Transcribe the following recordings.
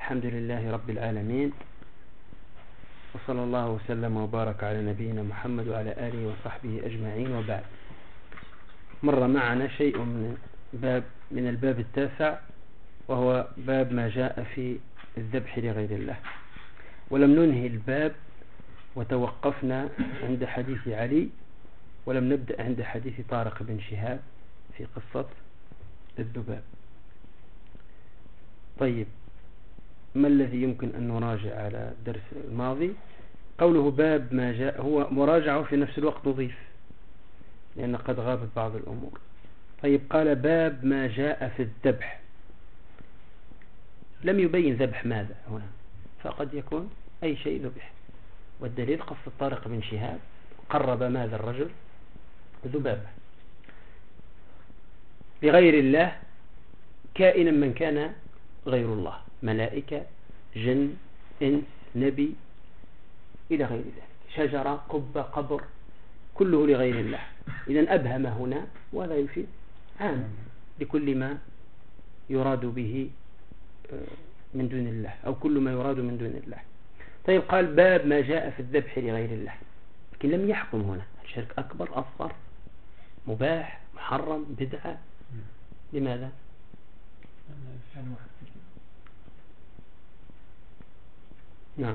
الحمد لله رب العالمين، وصلى الله وسلم وبارك على نبينا محمد وعلى آله وصحبه أجمعين، وبعد. مر معنا شيء من الباب التاسع، وهو باب ما جاء في الذبح لغير الله، ولم ننهي الباب وتوقفنا عند حديث علي، ولم نبدأ عند حديث طارق بن شهاب في قصة الذباب. طيب، ما الذي يمكن أن نراجع على الدرس الماضي؟ قوله باب ما جاء هو مراجعة في نفس الوقت نضيف، لأن قد غابت بعض الأمور. طيب، قال باب ما جاء في الذبح، لم يبين ذبح ماذا هنا، فقد يكون أي شيء ذبح، والدليل قصة طارق بن شهاب قرب ماذا الرجل؟ ذبابة لغير الله، كائنا من كان غير الله، ملائكة، جن، إنس، نبي، إلى غير ذلك، شجرة، قبة، قبر، كله لغير الله. إذن أبهم هنا، وهذا يفيد عام لكل ما يراد به من دون الله، أو كل ما يراد من دون الله. طيب، قال باب ما جاء في الذبح لغير الله، لكن لم يحكم هنا الشرك أكبر، أصغر، مباح، محرم، بدعة. لماذا؟ نعم،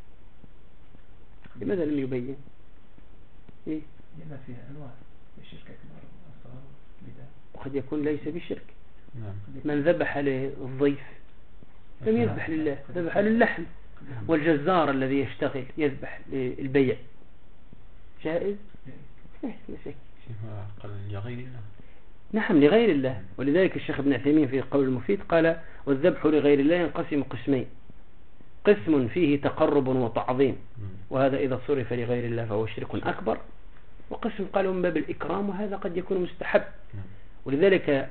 لماذا لم يبين؟ إيه؟ لأن فيها أنواع، الشرك أكبر وأصغر بدعة، وقد يكون ليس بشرك. من ذبح للضيف لم يذبح لله، ذبح للحم. والجزار الذي يشتغل يذبح للبيع، جائز؟ لا شك. قال لغير الله. نعم، لغير الله. ولذلك الشيخ ابن عثيمين في قول المفيد قال: والذبح لغير الله ينقسم قسمين، قسم فيه تقرب وتعظيم، وهذا إذا صرف لغير الله فهو شرك أكبر، وقسم قالوا من باب الإكرام، وهذا قد يكون مستحب. ولذلك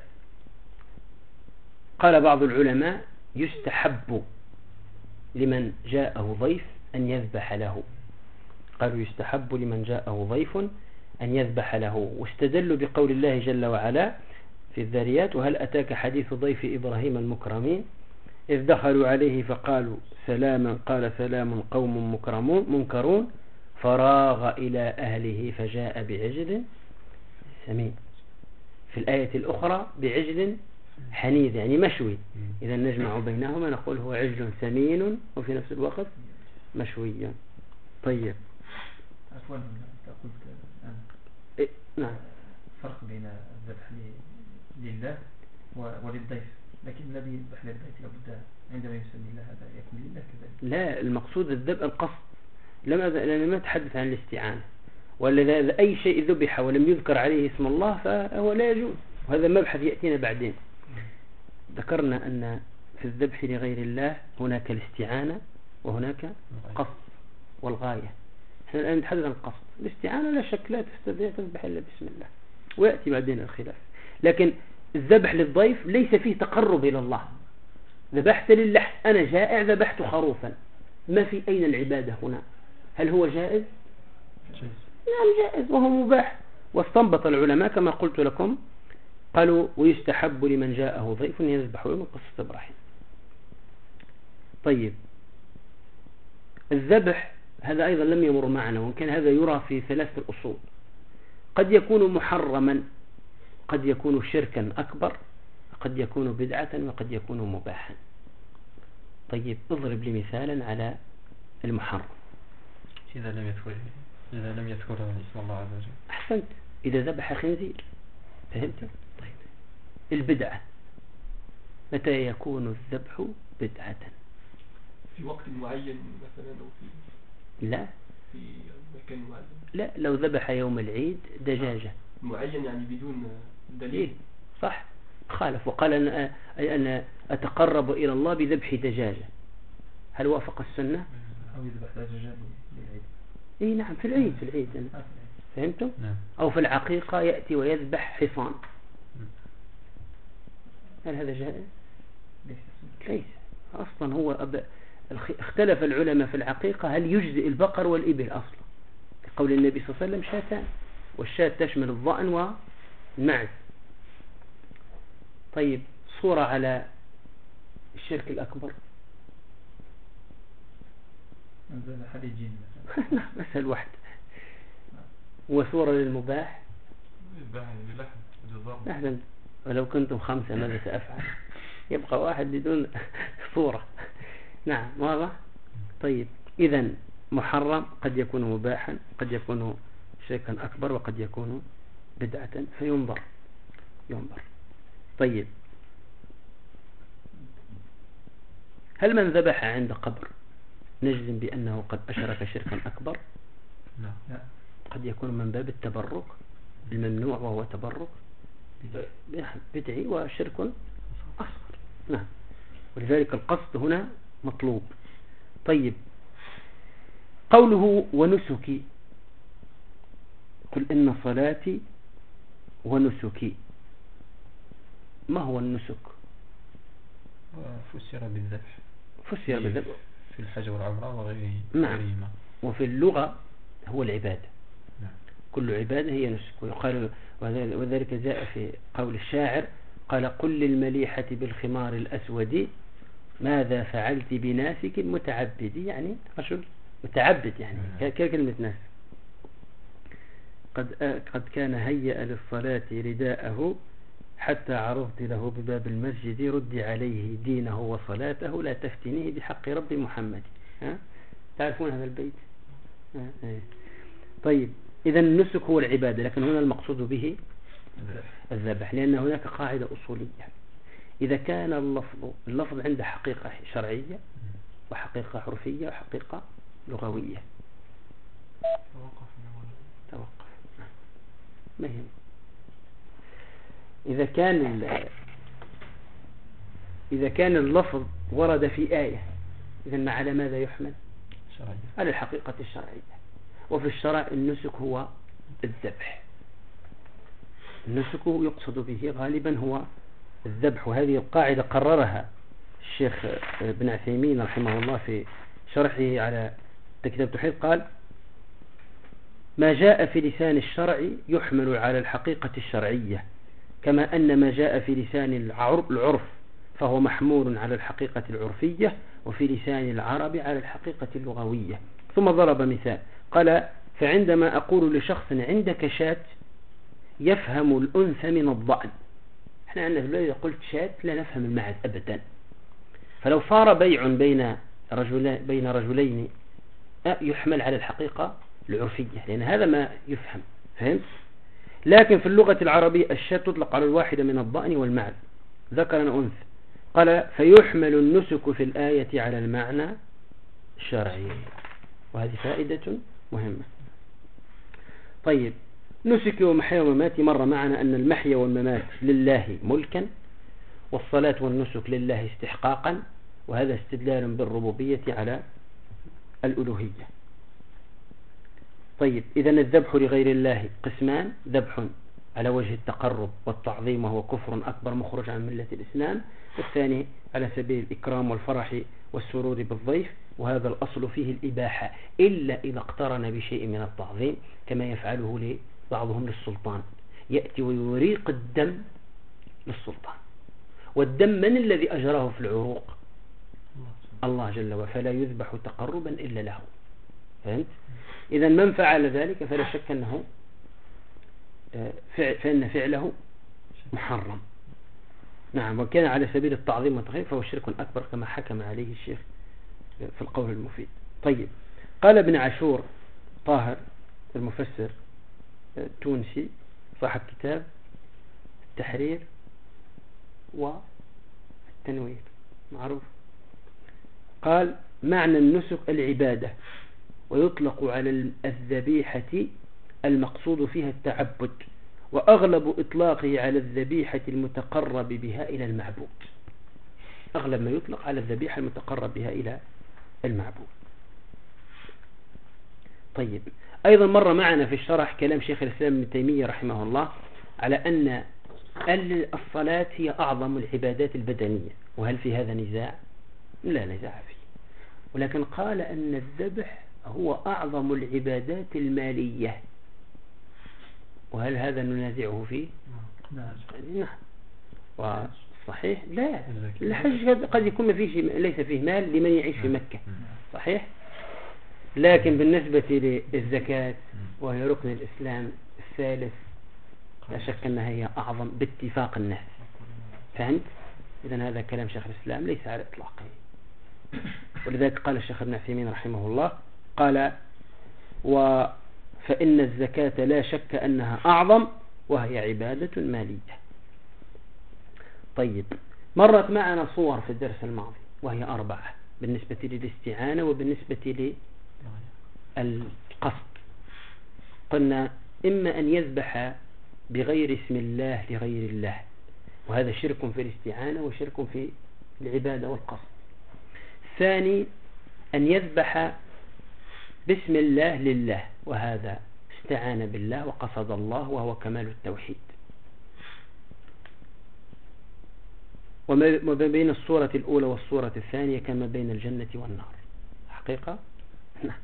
قال بعض العلماء: يستحب لمن جاءه ضيف أن يذبح له. قالوا يستحب لمن جاءه ضيف أن يذبح له، واستدلوا بقول الله جل وعلا في الذاريات: وهل أتاك حديث ضيف إبراهيم المكرمين إذ دخلوا عليه فقالوا سلاما قال سلام قوم منكرون فراغ إلى أهله فجاء بعجل سمين. في الآية الأخرى بعجل حنيذ، يعني مشوي. إذا نجمع بينهما نقول هو عجل سمين وفي نفس الوقت مشوي. طيب، عفوا، أنت قلت إيه؟ نعم، فرق بين الذبح لله وللضيف، لكن الذي يذبح للضيف لابد عندما يسمي الله هذا يكون لله كذلك. لا، المقصود الذبح القصد، لم أتحدث عن الاستعانة. ولا أي شيء ذبح ولم يذكر عليه اسم الله فهو لا يجوز، وهذا مبحث يأتينا بعدين. ذكرنا أن في الذبح لغير الله هناك الاستعانة وهناك قصد والغاية. احنا الآن نتحدث عن القصد. الاستعانة لا شك لا تستطيع تذبح إلا بسم الله، ويأتي بعدين الخلاف. لكن الذبح للضيف ليس فيه تقرب إلى الله. ذبحت للحم، أنا جائع ذبحت خروفا، ما في أين العبادة هنا؟ هل هو جائز؟ نعم جائز، وهو مباح. واستنبط العلماء كما قلت لكم، قالوا ويستحب لمن جاءه ضيف يذبح من قصة إبراهيم. طيب، الذبح هذا أيضا لم يمر معنا، وإن كان هذا يرى في ثلاثة الأصول. قد يكون محرما، قد يكون شركا أكبر، قد يكون بدعة، وقد يكون مباحا. طيب، اضرب لي مثالا على المحرم. إذا لم يذكر اسم الله عز وجل. أحسنت، إذا ذبح خنزير، فهمت؟ طيب، البدعة متى يكون الذبح بدعة؟ في وقت معين مثلا، أو لا، في مكان معين. لا، لو ذبح يوم العيد دجاجة معين يعني بدون دليل. إيه؟ صح، خالف وقال أنا أتقرب إلى الله بذبح دجاجة. هل وافق السنة؟ أو يذبح دجاجة للعيد. إيه نعم، في العيد، في العيد أنا. فهمتم؟ نعم. أو في العقيقة يأتي ويذبح حصان، هل هذا جائز؟ ليس. أصلا هو اختلف العلماء في العقيقة هل يجزئ البقر والإبل أصلا، قول النبي صلى الله عليه وسلم شاتان، والشاة تشمل الضأن والمعز. طيب، صورة على الشرك الأكبر، أنزل حديد جن مثلا. مسألة واحدة. وصورة للمباح يذبح بلحم جزار. أحسن. ولو كنتم 5 ماذا سأفعل؟ يبقى واحد بدون صورة. نعم واضح. طيب إذن محرم قد يكون مباحا، قد يكون شركا أكبر، وقد يكون بدعة، فينظر. طيب هل من ذبح عند قبر نجزم بأنه قد أشرك شركا أكبر؟ لا. قد يكون من باب التبرك الممنوع، وهو تبرك بدعي وشرك أصغر. نعم. ولذلك القصد هنا مطلوب. طيب قوله ونسكي، قل إن صلاتي ونسكي، ما هو النسك؟ فسر بالذبح. فسر بالذبح في الحج والعمرة وغيرهما. نعم. وفي اللغة هو العبادة. نعم. كل عبادة هي نسك. ويقال وذلك جاء في قول الشاعر قال قل للمليحة بالخمار الأسود ماذا فعلت بناسك متعبد، يعني رجل متعبد، يعني كلمة ناس. قد كان هيأ للصلاة رداءه حتى عرضت له بباب المسجد ردي عليه دينه وصلاته لا تفتنيه بحق رب محمد. تعرفون هذا البيت؟ طيب إذا النسك هو العبادة، لكن هنا المقصود به الذبح، لأن هناك قاعدة أصولية. إذا كان اللفظ عنده حقيقة شرعية وحقيقة عرفية وحقيقة لغوية. توقف. ما هي؟ إذا كان اللفظ ورد في آية، إذن على ماذا يحمل؟ شرعية. على الحقيقة الشرعية. وفي الشرع النسك هو الذبح. النسك يقصد به غالبا هو الذبح. وهذه القاعدة قررها الشيخ ابن عثيمين رحمه الله في شرحه على كتاب التوحيد، قال ما جاء في لسان الشرع يحمل على الحقيقة الشرعية، كما أن ما جاء في لسان العرف فهو محمول على الحقيقة العرفية، وفي لسان العرب على الحقيقة اللغوية. ثم ضرب مثال قال فعندما أقول لشخص عندك شاة يفهم الأنثى من الضأن. احنا عندنا في البلاد إذا قلت شاة لا نفهم المعز أبدا. فلو صار بيع بين رجلين يحمل على الحقيقة العرفية، لأن هذا ما يفهم. فهمت؟ لكن في اللغة العربية الشاة تطلق على الواحدة من الضأن والمعز ذكرا أنثى. قال فيحمل النسك في الآية على المعنى الشرعي. وهذه فائدة مهمة. طيب نسك ومحيا ومماتي، مر معنا أن المحيا والممات لله ملكا، والصلاة والنسك لله استحقاقا، وهذا استدلال بالربوبية على الألوهية. طيب إذن الذبح لغير الله قسمان: ذبح على وجه التقرب والتعظيم وهو كفر أكبر مخرج عن ملة الإسلام، والثاني على سبيل الإكرام والفرح والسرور بالضيف، وهذا الأصل فيه الإباحة إلا إذا اقترن بشيء من التعظيم، كما يفعله بعضهم للسلطان، يأتي ويريق الدم للسلطان، والدم من الذي أجراه في العروق؟ الله جل وعلا، فلا يذبح تقربا إلا له. فهمت؟ إذا من فعل ذلك فلا شك أنه فإن فعله محرم. نعم. وكان على سبيل التعظيم والتخفيف فهو شرك أكبر كما حكم عليه الشيخ في القول المفيد. طيب قال ابن عاشور طاهر المفسر التونسي صاحب كتاب التحرير والتنوير معروف، قال معنى النسك العبادة، ويطلق على الذبيحة المقصود فيها التعبد، وأغلب إطلاقه على الذبيحة المتقرب بها إلى المعبود. أغلب ما يطلق على الذبيحة المتقرب بها إلى المعبود. طيب أيضا مر معنا في الشرح كلام شيخ الإسلام ابن تيمية رحمه الله على أن الصلاة هي أعظم العبادات البدنية، وهل في هذا نزاع؟ لا نزاع فيه، ولكن قال أن الذبح هو أعظم العبادات المالية، وهل هذا ننازعه فيه؟ نعم. وصحيح لا، الحج قد يكون ما فيه ليس فيه مال لمن يعيش في مكة، صحيح. لكن بالنسبة للزكاة وهي ركن الإسلام الثالث لا شك أنها هي أعظم باتفاق الناس. فهمت؟ إذن هذا كلام شيخ الإسلام ليس على إطلاقه. ولذلك قال الشيخ ابن عثيمين رحمه الله قال فإن الزكاة لا شك أنها أعظم وهي عبادة مالية. طيب، مرت معنا صور في الدرس الماضي وهي 4 بالنسبة للاستعانة وبالنسبة للقصد. قلنا إما أن يذبح بغير اسم الله لغير الله، وهذا شرك في الاستعانة وشرك في العبادة والقصد. ثاني أن يذبح باسم الله لله، وهذا استعان بالله وقصد الله وهو كمال التوحيد. وما بين الصورة الأولى والصورة الثانية كما بين الجنة والنار حقيقة. نعم.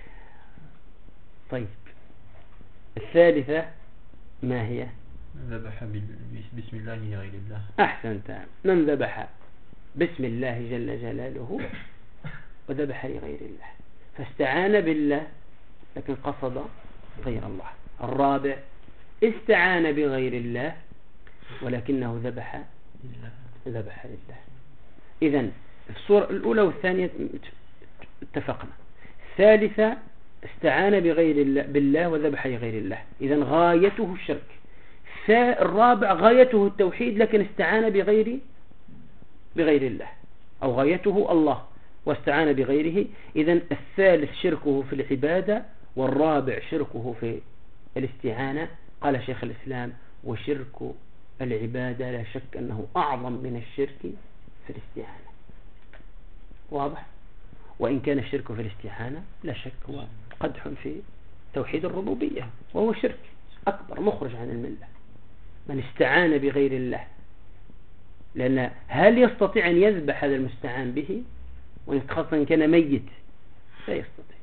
طيب، الثالثة ما هي؟ ذبح بسم الله لغير الله. أحسنت. من ذبح باسم الله جل جلاله وذبح لغير الله فاستعان بالله لكن قصد غير الله. الرابع استعان بغير الله ولكنه ذبح لله. إذن الصورة الأولى والثانية اتفقنا. الثالثة استعان بالله وذبح لغير الله، إذن غايته الشرك. الرابع غايته التوحيد لكن استعان بغير الله، أو غايته الله واستعان بغيره. إذن الثالث شركه في العبادة، والرابع شركه في الاستعانة. قال شيخ الإسلام وشرك العبادة لا شك أنه أعظم من الشرك في الاستعانة. واضح؟ وإن كان الشرك في الاستعانة لا شك هو قدح في توحيد الربوبية، وهو شرك أكبر مخرج عن الملة من استعان بغير الله. لأن هل يستطيع أن يذبح هذا المستعان به؟ وخاصة إن كان ميت لا يستطيع،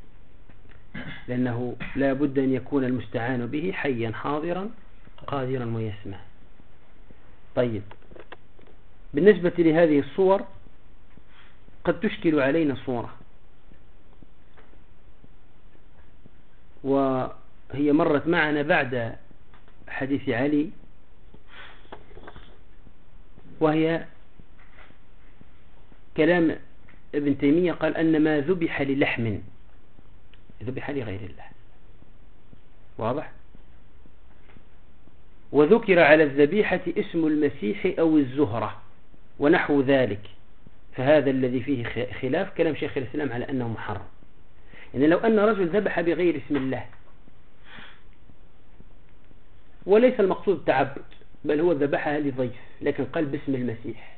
لأنه لا بد أن يكون المستعان به حيا حاضرا قادرا ويسمع. طيب، بالنسبة لهذه الصور قد تشكل علينا صورة، وهي مرت معنا بعد حديث علي، وهي كلام ابن تيمية قال أن ما ذبح للحم ذبح لغير الله. واضح؟ وذكر على الذبيحة اسم المسيح أو الزهرة ونحو ذلك، فهذا الذي فيه خلاف كلام شيخ الإسلام على أنه محرم. يعني لو أن رجل ذبح بغير اسم الله وليس المقصود تعبد، بل هو ذبحها لضيف لكن قال باسم المسيح،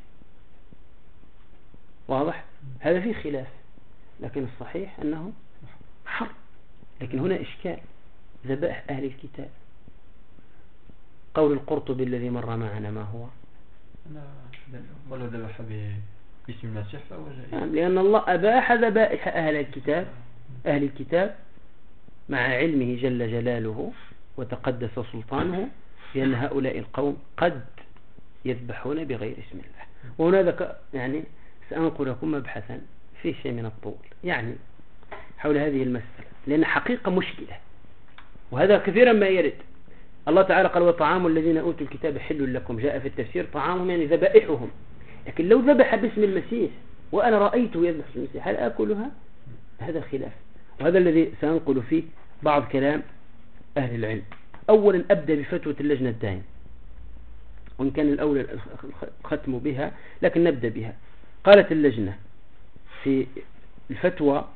واضح؟ هذا فيه خلاف، لكن الصحيح أنه حرم. لكن هنا إشكال، ذبائح أهل الكتاب. قول القرطبي الذي مر معنا ما هو؟ ولو ذبح باسم المسيح فهو جائز، لأن الله أباح ذبائح أهل الكتاب مع علمه جل جلاله وتقدس سلطانه بأن هؤلاء القوم قد يذبحون بغير اسم الله. وهنا يعني سأنقل لكم مبحثا في شيء من الطول يعني حول هذه المسألة، لأن حقيقة مشكلة، وهذا كثيرا ما يرد. الله تعالى قال وطعام الذين أوتوا الكتاب حل لكم، جاء في التفسير طعامهم يعني ذبائحهم. لكن لو ذبح باسم المسيح وأنا رأيته يذبح باسم المسيح هل أكلها؟ هذا خلاف، وهذا الذي سأنقل فيه بعض كلام أهل العلم. أولا أبدأ بفتوى اللجنة الدائمة، وإن كان الأولى الختم بها لكن نبدأ بها. قالت اللجنة في الفتوى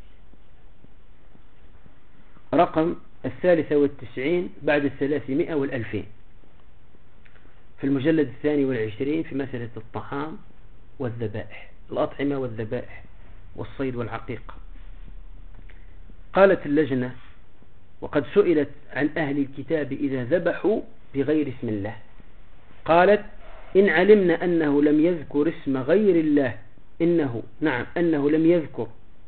رقم 93 بعد 300 والألفين في المجلد 22 في مسألة الطعام والذبائح، الأطعمة والذبائح والصيد والعقيقة. قالت اللجنة وقد سئلت عن أهل الكتاب إذا ذبحوا بغير اسم الله، قالت إن علمنا أنه لم يذكر اسم غير الله أنه لم يذكر،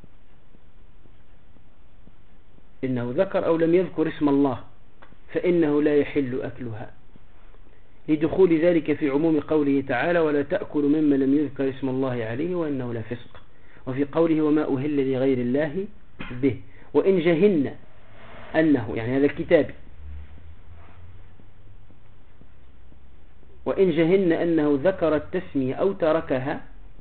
إنه ذكر أو لم يذكر اسم الله فإنه لا يحل أكلها، لدخول ذلك في عموم قوله تعالى ولا تأكلوا مما لم يذكر اسم الله عليه وإنه لفسق، وفي قوله وما أهل لغير الله به. وإن جهلنا أنه، يعني هذا الكتابي، وإن جهلنا أنه ذكر التسمية أو تركها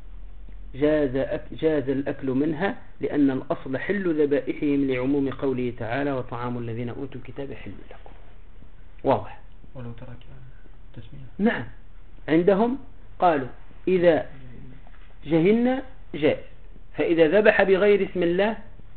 جاز الأكل منها، لأن الأصل حل ذبائحهم لعموم قوله تعالى وطعام الذين أوتوا الكتاب حل لكم. واضح؟ ولو ترك التسمية. نعم، عندهم قالوا إذا جهلنا جائز، فإذا ذبح بغير اسم الله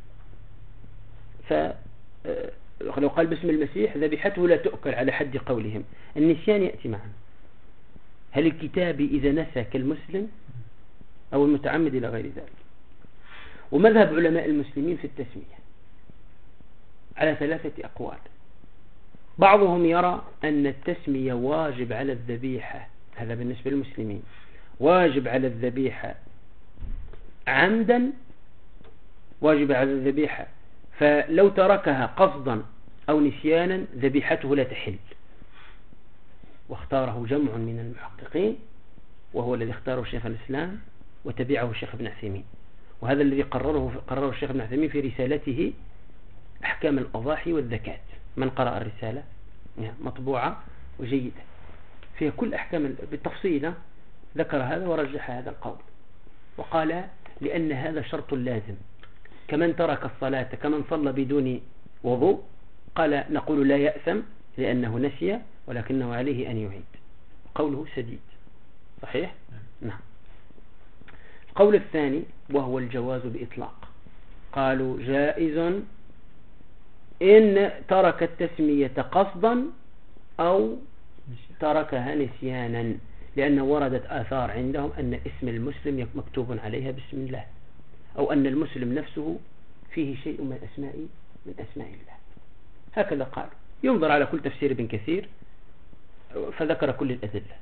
لو قال باسم المسيح ذبيحته لا تؤكل على حد قولهم. النسيان يأتي معا. هل الكتابي إذا نسى كالمسلم أو المتعمد إلى غير ذلك؟ ومذهب علماء المسلمين في التسمية على 3 أقوال. بعضهم يرى أن التسمية واجب على الذبيحة، هذا بالنسبة للمسلمين، واجب على الذبيحة عمدا، واجب على الذبيحة، فلو تركها قصدا أو نسيانا ذبيحته لا تحل. واختاره جمع من المحققين، وهو الذي اختاره شيخ الإسلام وتبعه الشيخ ابن عثيمين، وهذا الذي قرره الشيخ ابن عثيمين في رسالته أحكام الأضاحي والزكاة. من قرأ الرسالة مطبوعة وجيدة فيها كل أحكام بالتفصيل، ذكر هذا ورجح هذا القول، وقال لأن هذا شرط لازم، كمن ترك الصلاة كمن صلى بدون وضوء، قال نقول لا يأثم لأنه نسي ولكنه عليه أن يعيد. قوله سديد صحيح؟ نعم. القول الثاني وهو الجواز بإطلاق، قالوا جائز إن ترك التسمية قصدا أو تركها نسيانا، لأنه وردت آثار عندهم أن اسم المسلم مكتوب عليها بسم الله، أو أن المسلم نفسه فيه شيء من أسماء الله. هكذا قال. ينظر على كل تفسير ابن كثير فذكر كل الأدلة.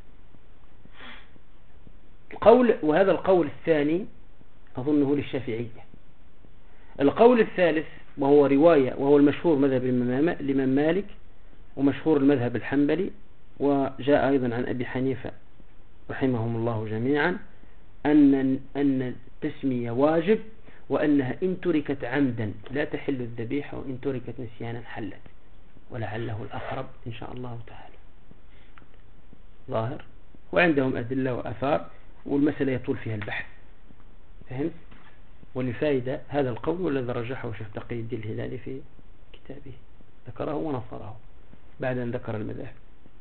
وهذا القول الثاني أظنه للشافعية. القول الثالث وهو رواية، وهو المشهور مذهب الإمام مالك ومشهور المذهب الحنبلي، وجاء أيضا عن أبي حنيفة رحمهم الله جميعا، أن التسمية واجب، وأنها إن تركت عمدا لا تحل الذبيحة، وإن تركت نسيانا حلت، ولعله الأقرب إن شاء الله تعالى ظاهر. وعندهم أدلة وأثار، والمسألة يطول فيها البحث، فهمت؟ ولفائدة هذا القول والذي رجحه شيخ تقي الدين الهلالي في كتابه، ذكره ونصره بعد أن ذكر المذاهب.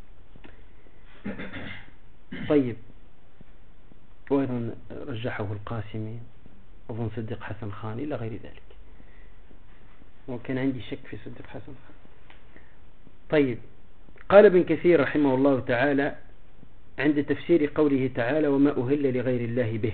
طيب، وأيضا رجحه القاسمي، أظن صديق حسن خان إلى غير ذلك، وكان عندي شك في صديق حسن خان. طيب، قال ابن كثير رحمه الله تعالى عند تفسير قوله تعالى وما أهل لغير الله به،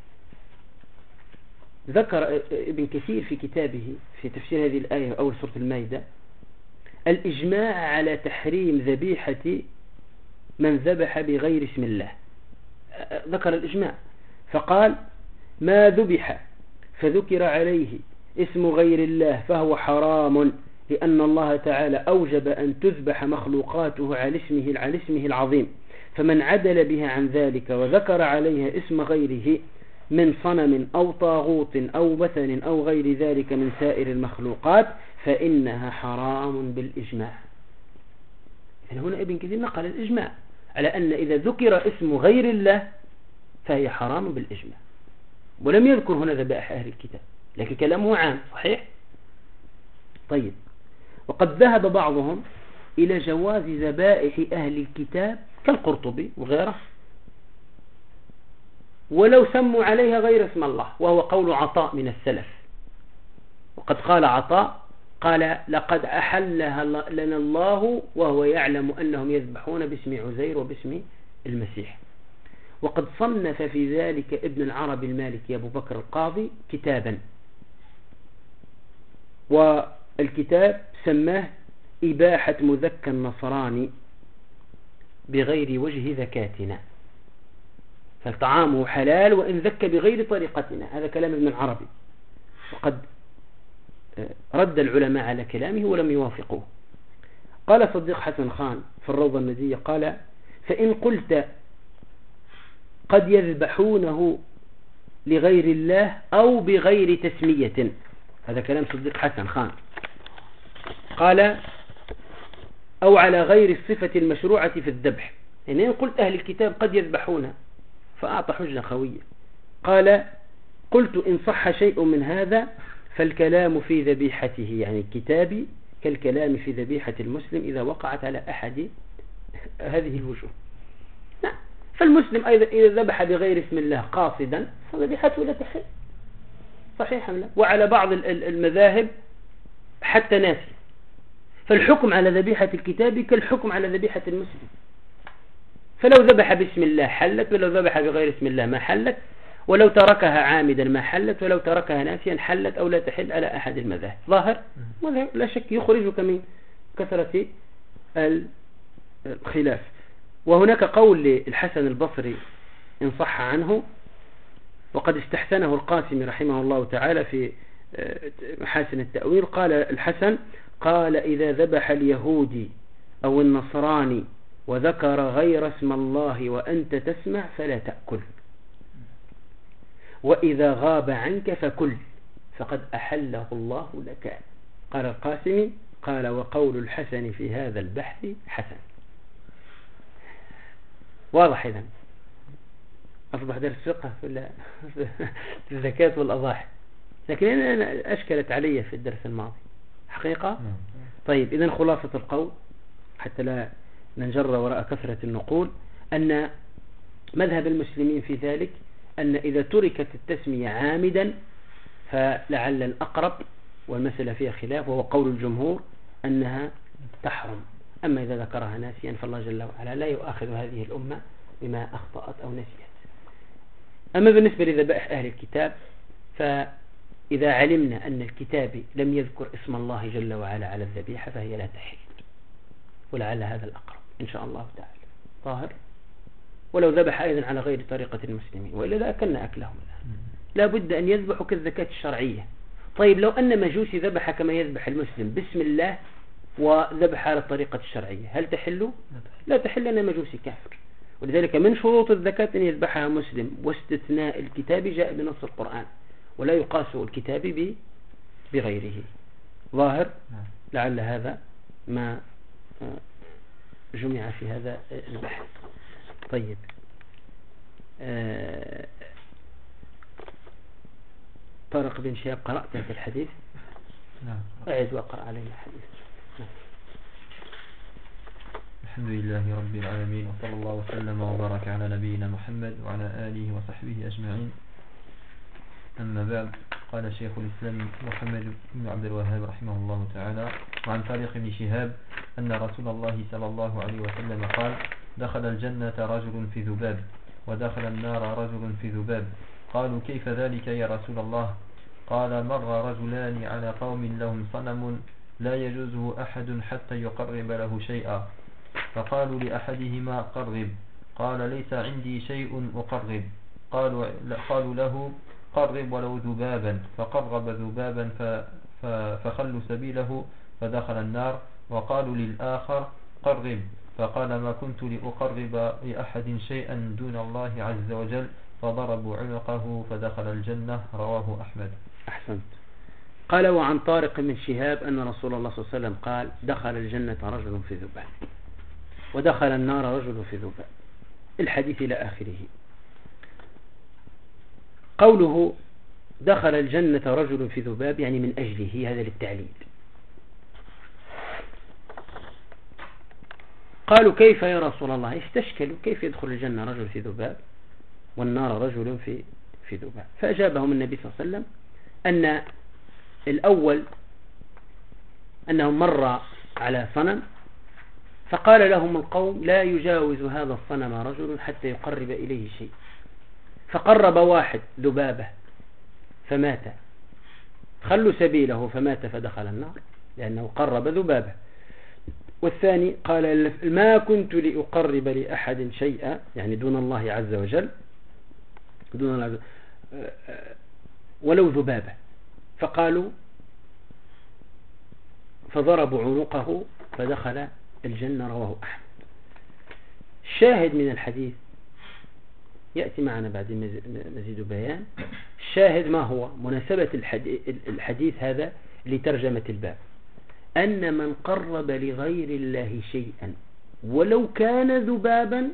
ذكر ابن كثير في كتابه في تفسير هذه الآية أول سورة المائدة الإجماع على تحريم ذبيحة من ذبح بغير اسم الله. ذكر الإجماع فقال ما ذبح فذكر عليه اسم غير الله فهو حرام، لأن الله تعالى أوجب أن تذبح مخلوقاته على اسمه العظيم، فمن عدل بها عن ذلك وذكر عليها اسم غيره من صنم أو طاغوت أو مثل أو غير ذلك من سائر المخلوقات فإنها حرام بالإجماع. هنا ابن كثير نقل الإجماع على أن إذا ذكر اسم غير الله فهي حرام بالإجماع، ولم يذكر هنا ذبائح أهل الكتاب، لكن كلامه عام صحيح. طيب، وقد ذهب بعضهم إلى جواز ذبائح أهل الكتاب كالقرطبي وغيره ولو سموا عليها غير اسم الله، وهو قول عطاء من السلف. وقد قال عطاء قال لقد أحلها لنا الله وهو يعلم أنهم يذبحون باسم عزير وباسم المسيح. وقد صنف في ذلك ابن العربي المالكي أبو بكر القاضي كتابا، والكتاب سماه إباحة مذكى النصراني بغير وجه ذكاتنا، فطعامه حلال وإن ذك بغير طريقتنا. هذا كلام ابن العربي، وقد رد العلماء على كلامه ولم يوافقوه. قال صديق حسن خان في الروضة الندية قال فإن قلت قد يذبحونه لغير الله أو بغير تسمية، هذا كلام صديق حسن خان. قال أو على غير الصفة المشروعة في الذبح. يعني قلت أهل الكتاب قد يذبحون، فأعطى حجة خوية. قال قلت إن صح شيء من هذا فالكلام في ذبيحته، يعني الكتاب كالكلام في ذبيحة المسلم إذا وقعت على أحد هذه الوجوه. نعم. فالمسلم أيضا إذا ذبح بغير اسم الله قاصدا فذبيحته لا تحل، صحيح أم لا؟ وعلى بعض المذاهب حتى ناسي. فالحكم على ذبيحة الكتاب كالحكم على ذبيحة المسلم، فلو ذبح باسم الله حلت، ولو ذبح بغير اسم الله ما حلت، ولو تركها عامدا ما حلت، ولو تركها ناسيا حلت أو لا تحل على أحد المذاهب. ظاهر لا شك يخرجك من كثرة الخلاف. وهناك قول للحسن البصري إن صح عنه، وقد استحسنه القاسمي رحمه الله تعالى في محاسن التأويل. قال الحسن قال إذا ذبح اليهودي أو النصراني وذكر غير اسم الله وأنت تسمع فلا تأكل، وإذا غاب عنك فكل فقد أحله الله لك. قال القاسمي قال وقول الحسن في هذا البحث حسن. واضح إذن أصبح درس فقه في الزكاة والأضاحي، لكن أنا أشكلت علي في الدرس الماضي حقيقة. طيب إذن خلاصة القول حتى لا ننجر وراء كثرة النقول، أن مذهب المسلمين في ذلك أن إذا تركت التسمية عامدا فلعل الأقرب، والمسألة فيها خلاف، وهو قول الجمهور أنها تحرم. أما إذا ذكرها ناسيا فالله جل وعلا لا يؤاخذ هذه الأمة بما أخطأت أو نسيت. أما بالنسبة لذبائح أهل الكتاب، فإذا علمنا أن الكتاب لم يذكر اسم الله جل وعلا على الذبيحة فهي لا تحل، ولعل هذا الأقرب إن شاء الله تعالى ظاهر. ولو ذبح أيضا على غير طريقة المسلمين، وإلا لا أكلنا أكلهم الآن. لا بد أن يذبحوا كالزكاة الشرعية. طيب لو أن مجوسي ذبح كما يذبح المسلم بسم الله وذبح على الطريقة الشرعية، هل تحل؟ لا تحل، أنا مجوسي كافر. ولذلك من شروط الزكاة أن يذبحها مسلم، واستثناء الكتاب جاء بنص القرآن، ولا يقاس الكتاب بغيره. ظاهر؟ لعل هذا ما جمع في هذا البحث. طيب طارق بن شهاب قرأت في الحديث؟ نعم. أعد وأقرأ علينا الحديث. الحمد لله رب العالمين، وصلى الله وسلم وبارك على نبينا محمد وعلى آله وصحبه أجمعين. أما بعد، قال شيخ الإسلام محمد بن عبد الوهاب رحمه الله تعالى: وعن طارق بن شهاب أن رسول الله صلى الله عليه وسلم قال: دخل الجنة رجل في ذباب، ودخل النار رجل في ذباب. قالوا: كيف ذلك يا رسول الله؟ قال: مر رجلان على قوم لهم صنم لا يجوزه أحد حتى يقرب له شيئا، فقالوا لأحدهما: قرب. قال: ليس عندي شيء أقرب. قالوا له: قرب ولو ذبابا. فقرب ذبابا فخلوا سبيله فدخل النار. وقالوا للآخر: قرب. فقال: ما كنت لأقرب لأحد شيئا دون الله عز وجل. فضربوا عنقه فدخل الجنة. رواه أحمد. أحسنت. قال: وعن طارق بن شهاب أن رسول الله صلى الله عليه وسلم قال: دخل الجنة رجل في ذباب، ودخل النار رجل في ذباب. الحديث إلى آخره. قوله دخل الجنة رجل في ذباب يعني من أجله، هذا للتعليل. قالوا: كيف يا رسول الله؟ استشكلوا كيف يدخل الجنة رجل في ذباب والنار رجل في ذباب. فأجابهم النبي صلى الله عليه وسلم أن الأول أنهم مر على صنم، فقال لهم القوم: لا يجاوز هذا الصنم رجل حتى يقرب إليه شيء. فقرب واحد ذبابة فمات، خلوا سبيله فمات فدخل النار لأنه قرب ذبابة. والثاني قال: ما كنت لأقرب لأحد شيئا، يعني دون الله عز وجل، ولو ذبابة. فقالوا فضربوا عنقه فدخل الجنة. رواه أحمد. الشاهد من الحديث يأتي معنا بعد مزيد بيان. الشاهد ما هو مناسبة الحديث هذا لترجمة الباب؟ أن من قرب لغير الله شيئا ولو كان ذبابا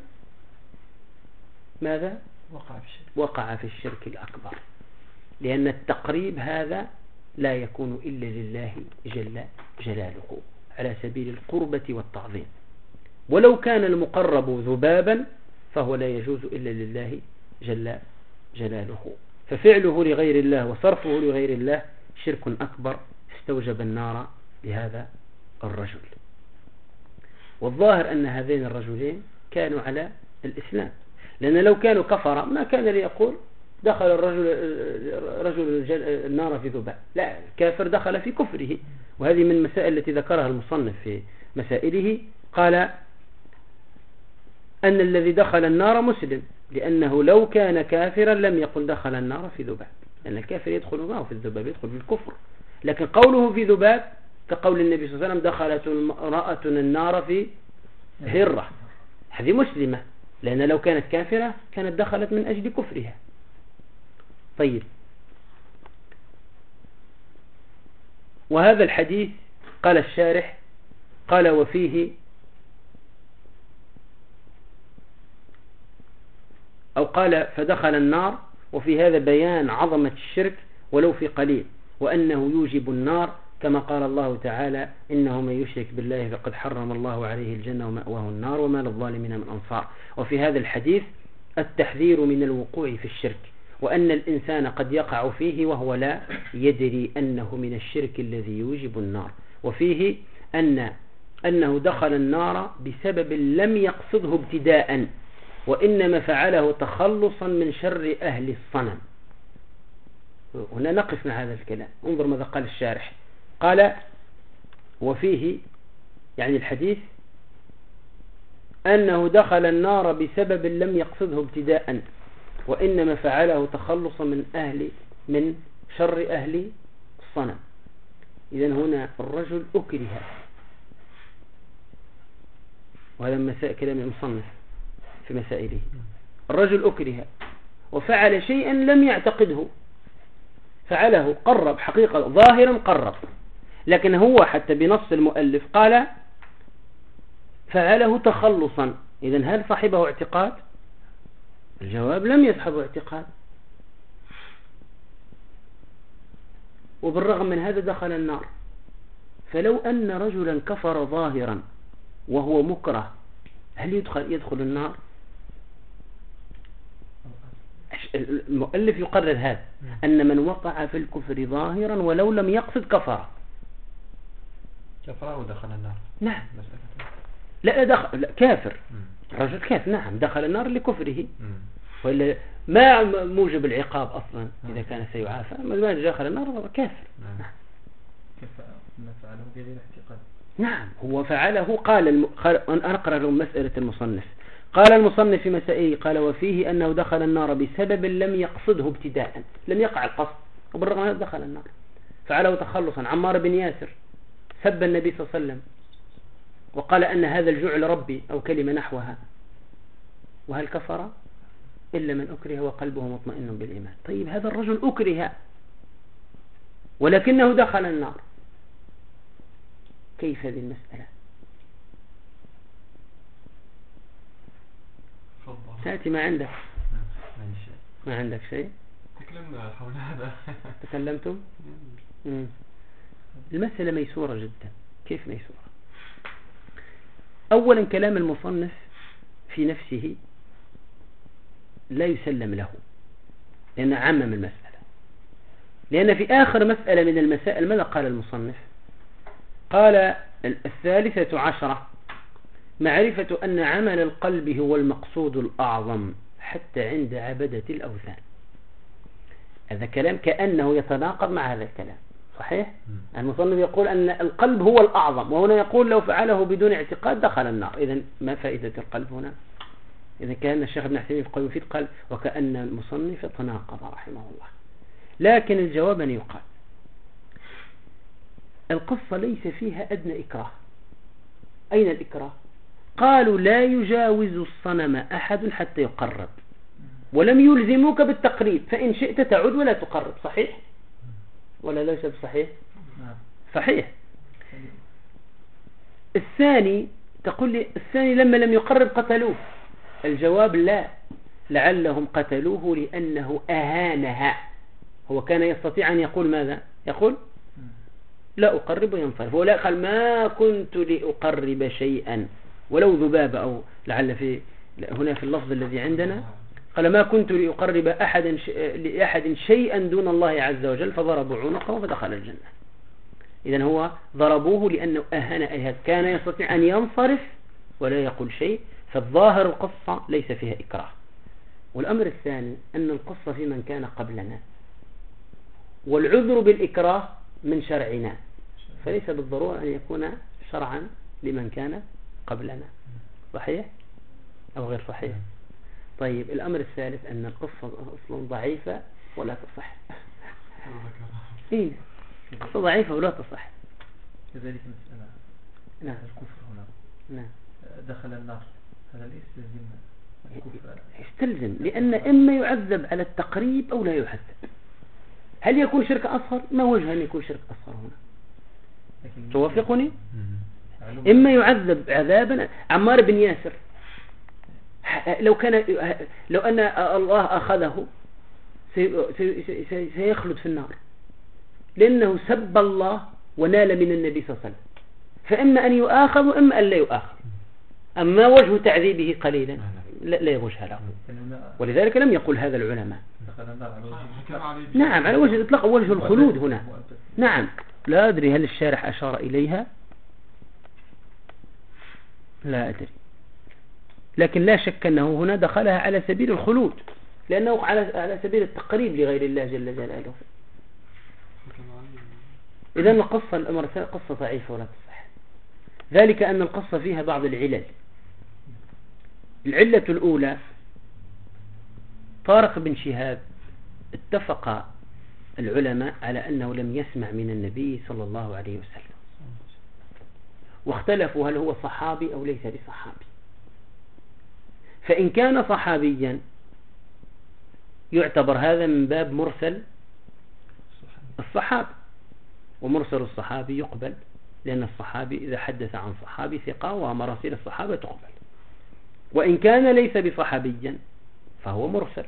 ماذا؟ وقع في الشرك الأكبر، لأن التقريب هذا لا يكون إلا لله جل جلاله على سبيل القربة والتعظيم، ولو كان المقرب ذبابا فهو لا يجوز إلا لله جل جلاله. ففعله لغير الله وصرفه لغير الله شرك أكبر استوجب النار لهذا الرجل. والظاهر أن هذين الرجلين كانوا على الإسلام، لأن لو كانوا كفر ما كان ليقول دخل رجل النار في ذباب، لا، الكافر دخل في كفره. وهذه من المسائل التي ذكرها المصنف في مسائله، قال أن الذي دخل النار مسلم، لأنه لو كان كافرا لم يقل دخل النار في ذباب، لأن الكافر يدخل معه في الذباب، يدخل في الكفر. لكن قوله في ذباب كقول النبي صلى الله عليه وسلم دخلت امرأة النار في هرة، هذه مسلمة، لأن لو كانت كافرة كانت دخلت من أجل كفرها. طيب، وهذا الحديث قال الشارح قال وفيه أو قال فدخل النار، وفي هذا بيان عظمة الشرك ولو في قليل، وأنه يوجب النار كما قال الله تعالى إنه من يشرك بالله فقد حرم الله عليه الجنة ومأواه النار وما للظالمين من أنصار. وفي هذا الحديث التحذير من الوقوع في الشرك، وأن الإنسان قد يقع فيه وهو لا يدري أنه من الشرك الذي يوجب النار. وفيه أنه دخل النار بسبب لم يقصده ابتداء، وإنما فعله تخلصا من شر أهل الصنم. هنا نقف مع هذا الكلام، انظر ماذا قال الشارح. قال وفيه يعني الحديث أنه دخل النار بسبب لم يقصده ابتداء، وإنما فعله تخلصا من شر أهل الصنم. إذن هنا الرجل أكره، وهذا كلام المصنف في مسائله. الرجل أكره وفعل شيئا لم يعتقده، فعله، قرب حقيقة ظاهرا قرب، لكن هو حتى بنص المؤلف قال فعله تخلصا. إذن هل صاحبه اعتقاد؟ الجواب لم يصحبه اعتقاد، وبالرغم من هذا دخل النار. فلو أن رجلا كفر ظاهرا وهو مكره هل يدخل النار؟ المؤلف يقرر هذا، أن من وقع في الكفر ظاهرا ولو لم يقصد كفر ودخل النار. نعم، لا كافر، رجل كافر، نعم دخل النار لكفره، وإلا ما موجب العقاب أصلا إذا كان سيعافى، ما دخل النار كافر. كيف ما فعله بغير اعتقاد؟ نعم، هو فعله. قال أنا أقرأ لهم مسألة المصنف. قال المصنف في مسائله قال وفيه أنه دخل النار بسبب لم يقصده ابتداء، لم يقع القصد، وبالرغم من هذا دخل النار، فعله تخلصا. عمار بن ياسر سب النبي صلى الله عليه وسلم وقال أن هذا الجعل ربي أو كلمة نحوها، وهل كفر إلا من أكره وقلبه مطمئن بالإيمان. طيب هذا الرجل أكره ولكنه دخل النار، كيف هذه المسألة؟ سأتي. ما عندك شيء؟ تكلمنا حول هذا. تكلمتم؟ المسألة ميسورة جدا. كيف ميسورة؟ أولا كلام المصنف في نفسه لا يسلم له، لأن عمم المسألة. لأن في آخر مسألة من المسائل ماذا قال المصنف؟ قال 13 معرفة أن عمل القلب هو المقصود الأعظم حتى عند عبدة الأوثان. هذا كلام كأنه يتناقض مع هذا الكلام، صحيح؟ المصنف يقول أن القلب هو الأعظم، وهنا يقول لو فعله بدون اعتقاد دخل النار. إذن ما فائدة القلب هنا؟ إذا كان الشيخ ابن عثيمين في قول مفيد قال وكأن المصنف تناقض رحمه الله. لكن الجواب أن يقال القصة ليس فيها أدنى إكراه. أين الإكراه؟ قالوا لا يجاوز الصنم أحد حتى يقرب. ولم يلزموك بالتقريب، فإن شئت تعود ولا تقرب. صحيح ولا ليس بصحيح؟ صحيح. الثاني تقول لي الثاني لما لم يقرب قتلوه. الجواب لا، لعلهم قتلوه لأنه أهانها. هو كان يستطيع أن يقول ماذا؟ يقول لا أقرب وينصرف. ولا قال ما كنت لأقرب شيئا ولو ذبابة، أو لعل في هنا في اللفظ الذي عندنا قال ما كنت لأقرب لأحد شيئا دون الله عز وجل، فضربوا عنقه فدخل الجنة. إذن هو ضربوه لأنه أهان أيهاد، كان يستطيع أن ينصرف ولا يقول شيء. فالظاهر القصة ليس فيها إكراه. والأمر الثاني أن القصة في من كان قبلنا، والعذر بالإكراه من شرعنا، فليس بالضرورة أن يكون شرعا لمن كان قبلنا. صحيح أو غير صحيح؟ طيب الأمر الثالث أن القصة أصلا ضعيفة ولا تصح. إيه قصة ضعيفة ولا تصح. كذلك مسألة نعم. الكفر هنا. نعم. دخل النار، هذا لا يستلزم الكفر. يستلزم، لأن إما يعذب على التقريب أو لا يعذب. هل يكون شرك أصغر؟ ما وجه أن يكون شرك أصغر هنا؟ توافقني؟ إما يعذب عذابا. عمار بن ياسر لو أن الله أخذه سيخلد في النار، لأنه سب الله ونال من النبي صلى الله عليه وسلم، فإما أن يؤاخذ وإما أن لا يؤاخذ. أما وجه تعذيبه قليلا لا وجه له، ولذلك لم يقل هذا العلماء. نعم على وجه الإطلاق، وجه الخلود هنا. نعم لا أدري هل الشارح أشار إليها، لا أدري، لكن لا شك أنه هنا دخلها على سبيل الخلود، لأنه على سبيل التقريب لغير الله جل جلاله. إذن القصة الأمر قصة ضعيفة ولا تصح، ذلك أن القصة فيها بعض العلل. العلة الأولى طارق بن شهاب اتفق العلماء على أنه لم يسمع من النبي صلى الله عليه وسلم، واختلفوا هل هو صحابي أو ليس بصحابي. فإن كان صحابيا يعتبر هذا من باب مرسل الصحابي، ومرسل الصحابي يقبل، لأن الصحابي إذا حدث عن صحابي ثقة ومراسيل الصحابة تقبل. وإن كان ليس بصحابيا فهو مرسل،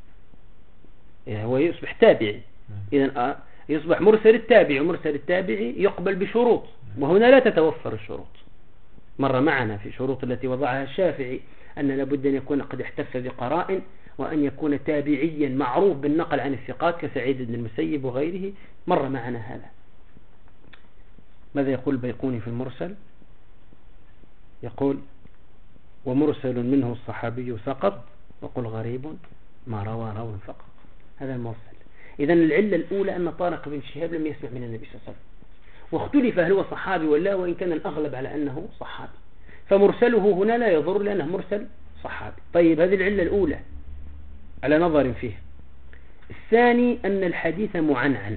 هو يصبح تابعي. إذن يصبح مرسل التابعي، ومرسل التابعي يقبل بشروط، وهنا لا تتوفر الشروط. مر معنا في شروط التي وضعها الشافعي أن لابد أن يكون قد احتف بقرائن، وأن يكون تابعيا معروف بالنقل عن الثقات كسعيد بن المسيب وغيره. مر معنا هذا. ماذا يقول البيقوني في المرسل؟ يقول ومرسل منه الصحابي سقط، وقل غريب ما روى راو فقط. هذا المرسل. إذن العلة الأولى أن طارق بن شهاب لم يسمع من النبي صلى الله عليه وسلم، واختلف هل هو صحابي ولا، وإن كان الأغلب على أنه صحابي، فمرسله هنا لا يضر لأنه مرسل صحابي. طيب هذه العلة الأولى على نظر فيه. الثاني أن الحديث معنعن،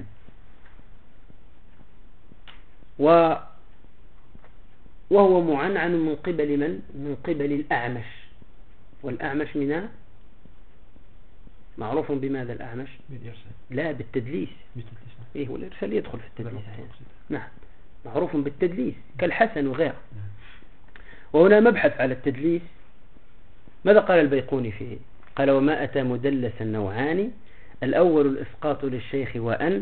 وهو معنعن من قبل من؟ من قبل الأعمش. والأعمش من معروف بماذا الأعمش؟ لا بالتدليس. إيه والإرسال يدخل في التدليس. نعم معروف بالتدليس كالحسن وغيره. وهنا مبحث على التدليس. ماذا قال البيقوني فيه؟ قال وما أتى مدلسا نوعان، الأول الإسقاط للشيخ وأن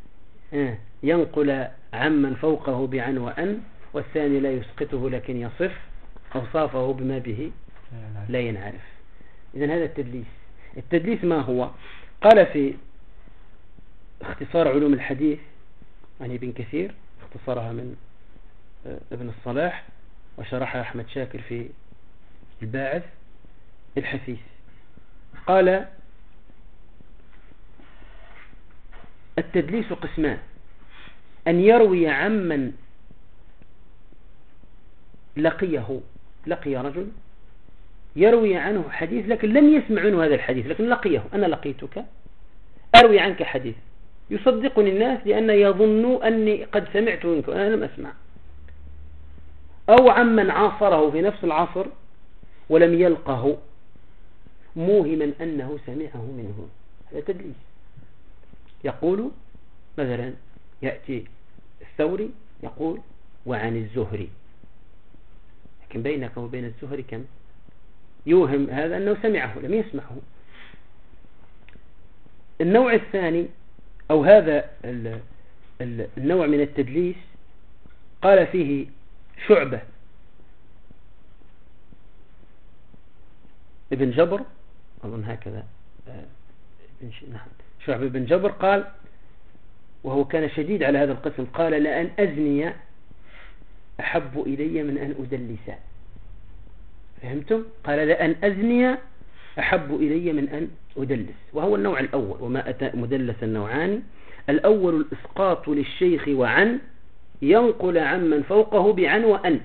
ينقل عمن فوقه بعن وأن، والثاني لا يسقطه لكن يصف أوصافه بما به لا ينعرف. إذن هذا التدليس. التدليس ما هو؟ قال في اختصار علوم الحديث عن ابن كثير، اختصرها من ابن الصلاح، وشرحها أحمد شاكر في الباعث الحثيث. قال التدليس قسمان: أن يروي عمن لقي رجل يروي عنه حديث لكن لم يسمع منه هذا الحديث، لكن لقيه. أنا لقيتك أروي عنك حديث، يصدقني الناس لأن يظنوا أني قد سمعت منك وأنا لم أسمع. أو عمن عاصره في نفس العصر ولم يلقه موهما أنه سمعه منه، هذا تدليس. يقول مثلا يأتي الثوري يقول وعن الزهري، لكن بينك وبين الزهري كم؟ يوهم هذا أنه سمعه، لم يسمعه. النوع الثاني أو هذا النوع من التدليس قال فيه شعبة ابن جبر، أظن هكذا، نعم، شعبة بن جبر قال، وهو كان شديد على هذا القسم، قال لأن أزني أحب إلي من أن أدلس. فهمتم؟ قال لأن أزني أحب إلي من أن أدلس، وهو النوع الأول. وما أتى مدلس النوعان: الأول الإسقاط للشيخ وعن، ينقل عن من فوقه بعن وأن.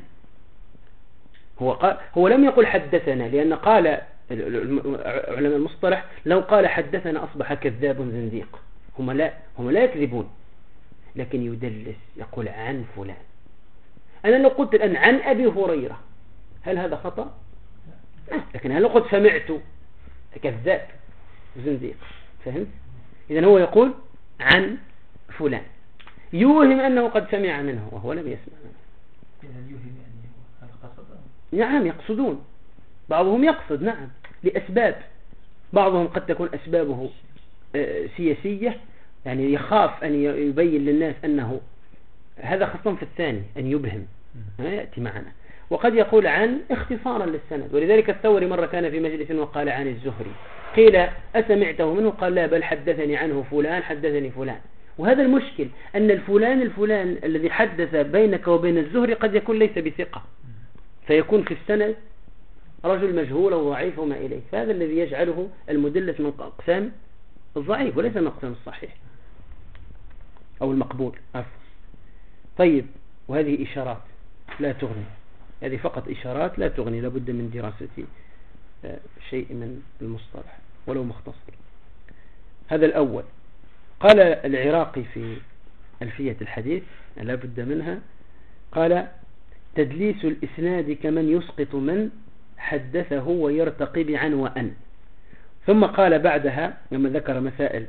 هو لم يقل حدثنا، لأن قال علماء المصطلح لو قال حدثنا أصبح كذاب زنديق. هم لا يكذبون، لكن يدلس، يقول عن فلان. أنا لو قلت الآن عن أبي هريرة هل هذا خطأ؟ لكن هل لو قلت سمعت كذاب زنديق؟ فهمت؟ إذن هو يقول عن فلان، يوهم أنه قد سمع منه وهو لم يسمع منه. يوهم يعني هل قصد؟ نعم يقصدون، بعضهم يقصد نعم لأسباب، بعضهم قد تكون أسبابه سياسية، يعني يخاف أن يبين للناس أنه هذا خاصة في الثاني أن يبهم، يأتي معنا. وقد يقول عن اختصارا للسند، ولذلك الثوري مرة كان في مجلس وقال عن الزهري، قيل أسمعته منه؟ قال لا، بل حدثني عنه فلان، حدثني فلان. وهذا المشكل، أن الفلان الذي حدث بينك وبين الزهري قد يكون ليس بثقة، فيكون في السند رجل مجهول أو ضعيف وما إليه، فهذا الذي يجعله المدلس من أقسام الضعيف وليس من أقسام الصحيح أو المقبول. طيب، وهذه إشارات لا تغني، هذه فقط إشارات لا تغني، لابد من دراسة شيء من المصطلح ولو مختصر. هذا الأول. قال العراقي في ألفية الحديث لابد منها، قال تدليس الإسناد كمن يسقط من حدثه ويرتقي بعن وأن. ثم قال بعدها لما ذكر مسائل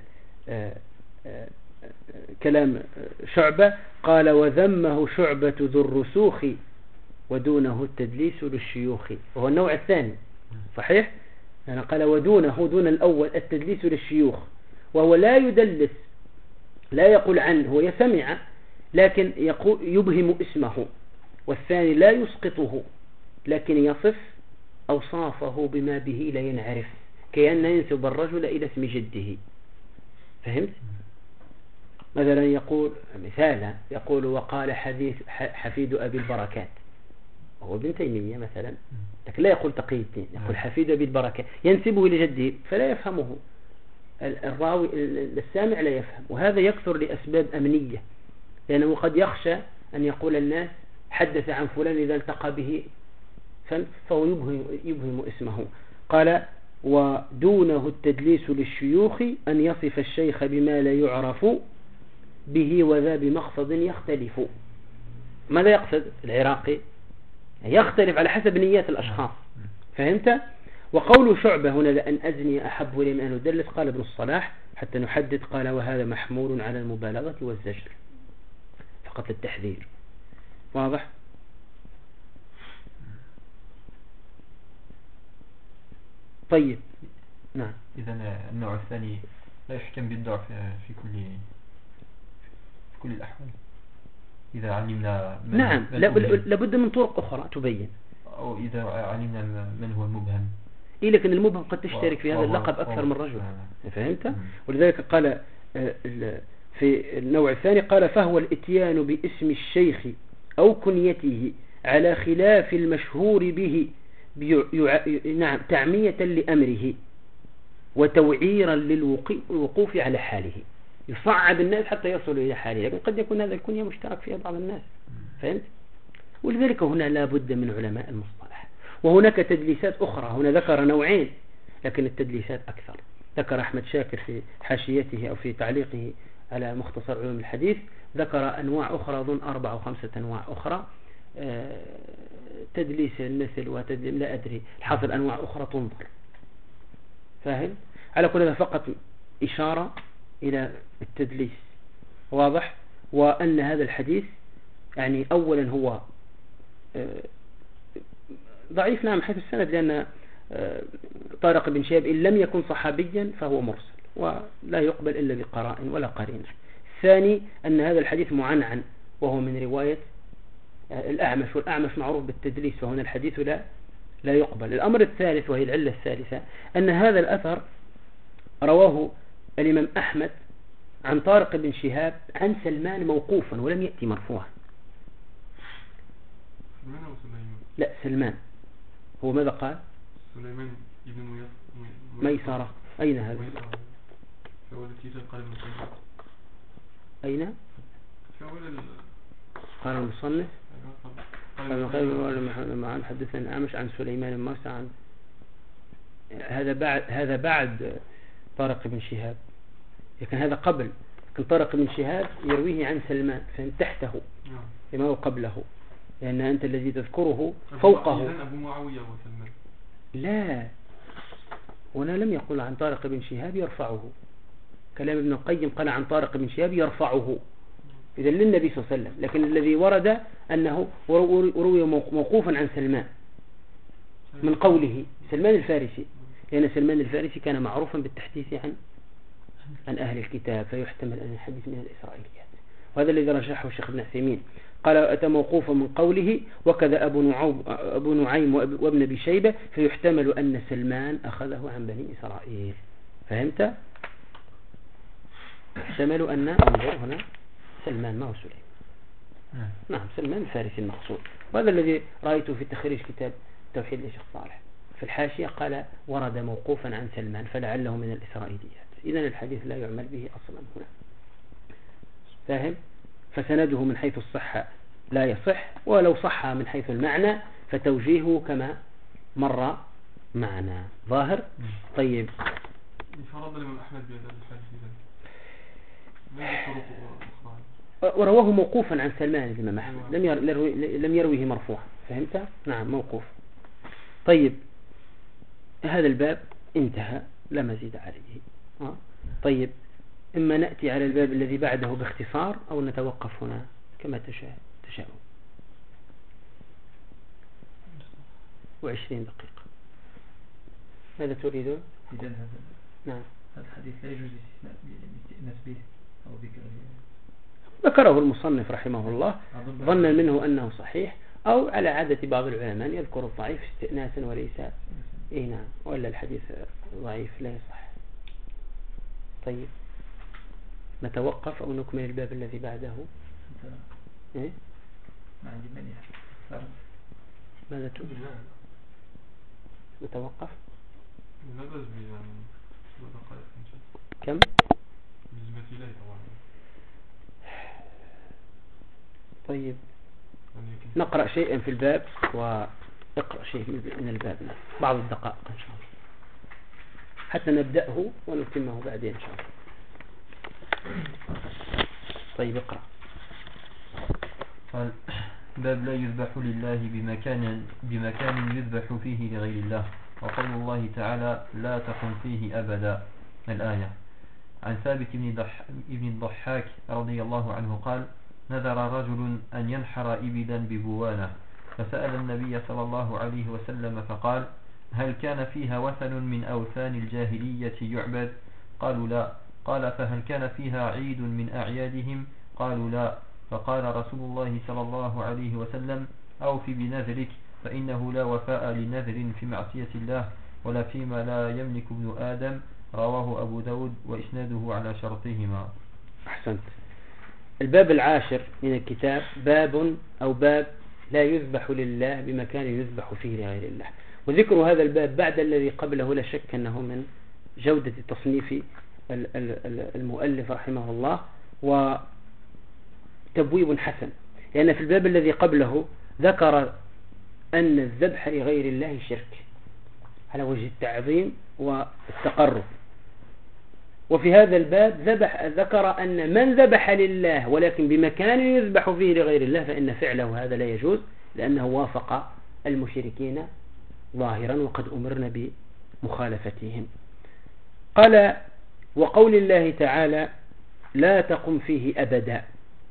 كلام شعبة، قال وذمه شعبة ذو الرسوخ ودونه التدليس للشيوخ، وهو النوع الثاني صحيح، يعني قال ودونه، دون الأول، التدليس للشيوخ، وهو لا يدلس، لا يقول عنه، هو يسمع لكن يبهم اسمه. والثاني لا يسقطه لكن يصف أوصافه بما به لا ينعرف، كأن ينسب الرجل إلى اسم جده. فهمت؟ مثلا يقول مثالا، يقول وقال حفيد أبي البركات، هو ابن تيمية مثلا، لكن لا يقول تقي الدين، يقول حفيد أبي البركات، ينسبه إلى جده فلا يفهمه الراوي، السامع لا يفهم. وهذا يكثر لأسباب أمنية، لأنه قد يخشى أن يقول الناس حدث عن فلان إذا التقى به فهو يبهم اسمه. قال ودونه التدليس للشيوخ أن يصف الشيخ بما لا يعرف به وذا بمقصد يختلف. ماذا يقصد العراقي؟ يختلف على حسب نيات الأشخاص. فهمت؟ وقول شعبة هنا لأن أزني أحب لي من أن أدلس، قال ابن الصلاح حتى نحدد، قال وهذا محمول على المبالغة والزجر، فقط التحذير. واضح؟ طيب نعم. إذن النوع الثاني لا يحكم بالضعف في كل الأحوال إذا علمنا نعم، لابد من طرق أخرى تبين، أو إذا علمنا من هو المبهم. إيه، لكن المبهم قد تشترك في هذا اللقب أكثر من رجل. فهمت؟ ولذلك قال في النوع الثاني، قال فهو الاتيان باسم الشيخ أو كنيته على خلاف المشهور به نعم تعمية لأمره وتوعيرا للوقوف على حاله، يصعب الناس حتى يصلوا إلى حاله، لكن قد يكون هذا الكنية مشترك فيها بعض الناس. فهمت؟ ولذلك هنا لا بد من علماء المصطلح. وهناك تدليسات أخرى، هنا ذكر نوعين لكن التدليسات أكثر. ذكر أحمد شاكر في حاشيته أو في تعليقه على مختصر علوم الحديث، ذكر أنواع أخرى، أظن 4 أو 5 أنواع أخرى، تدليس المثل وتدليس لا أدري، حصل أنواع أخرى تنظر. فاهم؟ على كل هذا فقط إشارة إلى التدليس، واضح؟ وأن هذا الحديث يعني أولا هو ضعيف نعم حيث السند، لأن طارق بن شهاب إن لم يكن صحابيا فهو مرسل ولا يقبل إلا بقرائن ولا قرينة. ثاني أن هذا الحديث معنعن وهو من رواية الأعمش، والأعمش معروف بالتدليس، وهنا الحديث لا يقبل. الأمر الثالث وهي العلة الثالثة أن هذا الأثر رواه الإمام أحمد عن طارق بن شهاب عن سلمان موقوفا ولم يأتي مرفوعا. سليمان أو سليمان؟ لا سلمان. هو ماذا قال؟ سليمان ابن ميسرة. أين هذا؟ في أول التيتر قال المصنف. أين؟ في أول قال المصنف قال حدثنا الأعمش عن سليمان المرسى عن هذا بعد طارق بن شهاب، لكن هذا قبل. لكن طارق بن شهاب يرويه عن سلمان فإن تحته لما هو قبله، لأن أنت الذي تذكره فوقه. أبو معاوية وسلمان. لا، هنا لم يقل عن طارق بن شهاب يرفعه، كلام ابن القيم قال عن طارق بن شهاب يرفعه إذا للنبي صلى الله عليه وسلم، لكن الذي ورد أنه روي موقوفا عن سلمان من قوله سلمان الفارسي، لأن سلمان الفارسي كان معروفا بالتحديث عن أهل الكتاب، فيحتمل أن يحدث من الإسرائيليات، وهذا الذي رجحه الشيخ ابن عثيمين. قال أتى موقوفا من قوله وكذا أبو نعيم وابن أبي شيبة، فيحتمل أن سلمان أخذه عن بني إسرائيل. فهمت؟ يحتمل أن انظر هنا سلمان ما هو سليمان. نعم سلمان الفارسي المقصود، وهذا الذي رأيته في تخريج كتاب توحيد للشيخ صالح في الحاشية، قال ورد موقوفا عن سلمان فلعله من الإسرائيليات. إذن الحديث لا يعمل به أصلا هنا، فاهم؟ فسنده من حيث الصحة لا يصح، ولو صح من حيث المعنى فتوجيهه كما مر معنا ظاهر. طيب فرض الإمام أحمد بهذا الحديث ورواه موقوفا عن سلمان الإمام أحمد، لم يرويه مرفوعا. فهمت؟ نعم موقوف. طيب هذا الباب انتهى لا مزيد عليه. طيب إما نأتي على الباب الذي بعده باختصار أو نتوقف هنا كما تشاءون. 20 دقيقة. ماذا تريدون؟ نعم هذا الحديث لا يجوز الاستئناس به أو ذكره المصنف رحمه الله ظنا منه أنه صحيح، أو على عادة بعض العلماء يذكر الضعيف استئناسا وليس نعم، ولا الحديث ضعيف لا يصح. طيب نتوقف أو نكمل الباب الذي بعده؟ ما عندي مانع. ماذا تقول؟ نتوقف؟ كم؟ بالنسبة لي طبعا. طيب نقرأ شيئا في الباب واقرأ شيء من الباب بعض الدقائق إن شاء الله حتى نبدأه ونتمه بعدين إن شاء الله. طيب اقرأ. قال باب لا يذبح لله بمكان يذبح فيه لغير الله، وقول الله تعالى لا تقم فيه أبدا الآية. عن ثابت بن الضحاك رضي الله عنه قال نذر رجل أن ينحر إبلا ببوانة، فسأل النبي صلى الله عليه وسلم فقال هل كان فيها وثن من أوثان الجاهلية يعبد؟ قالوا لا. قال فهل كان فيها عيد من أعيادهم؟ قالوا لا. فقال رسول الله صلى الله عليه وسلم أوف بنذرك، فإنه لا وفاء لنذر في معصية الله ولا فيما لا يملك ابن آدم. رواه أبو داود وإسناده على شرطهما. أحسنت. الباب العاشر من الكتاب باب لا يذبح لله بمكان يذبح فيه لغير الله. وذكر هذا الباب بعد الذي قبله لا شك أنه من جودة تصنيف المؤلف رحمه الله وتبويب حسن، لأن في الباب الذي قبله ذكر أن الذبح لغير الله شرك على وجه التعظيم والتقرب، وفي هذا الباب ذكر أن من ذبح لله ولكن بمكان يذبح فيه لغير الله فإن فعله هذا لا يجوز، لأنه وافق المشركين ظاهرا وقد أمرنا بمخالفتهم. قال وقول الله تعالى لا تقم فيه أبدا.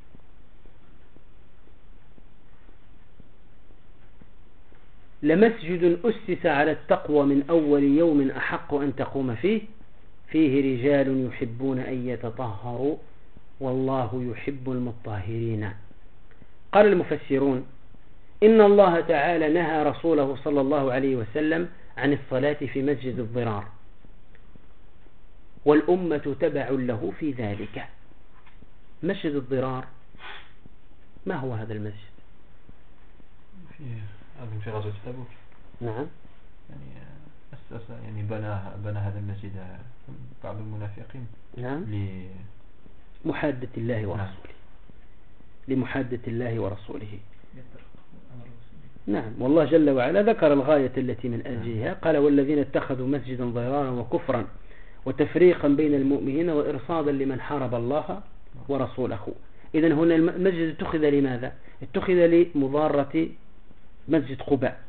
لمسجد أسس على التقوى من أول يوم أحق أن تقوم فيه فيه رجال يحبون أن يتطهروا والله يحب المطهرين. قال المفسرون إن الله تعالى نهى رسوله صلى الله عليه وسلم عن الصلاة في مسجد الضرار والأمة تبع له في ذلك. مسجد الضرار ما هو هذا المسجد؟ في غزوة تبوك. نعم. يعني أسس يعني بنى هذا المسجد بعض المنافقين. نعم. لمحادة الله ورسوله. لمحادة الله ورسوله. نعم. والله جل وعلا ذكر الغاية التي من أجلها قال والذين اتخذوا مسجدا ضرارا وكفرا وتفريقا بين المؤمنين وإرصادا لمن حارب الله ورسوله. إذن هنا المسجد اتخذ لماذا؟ اتخذ لمضارة مسجد قباء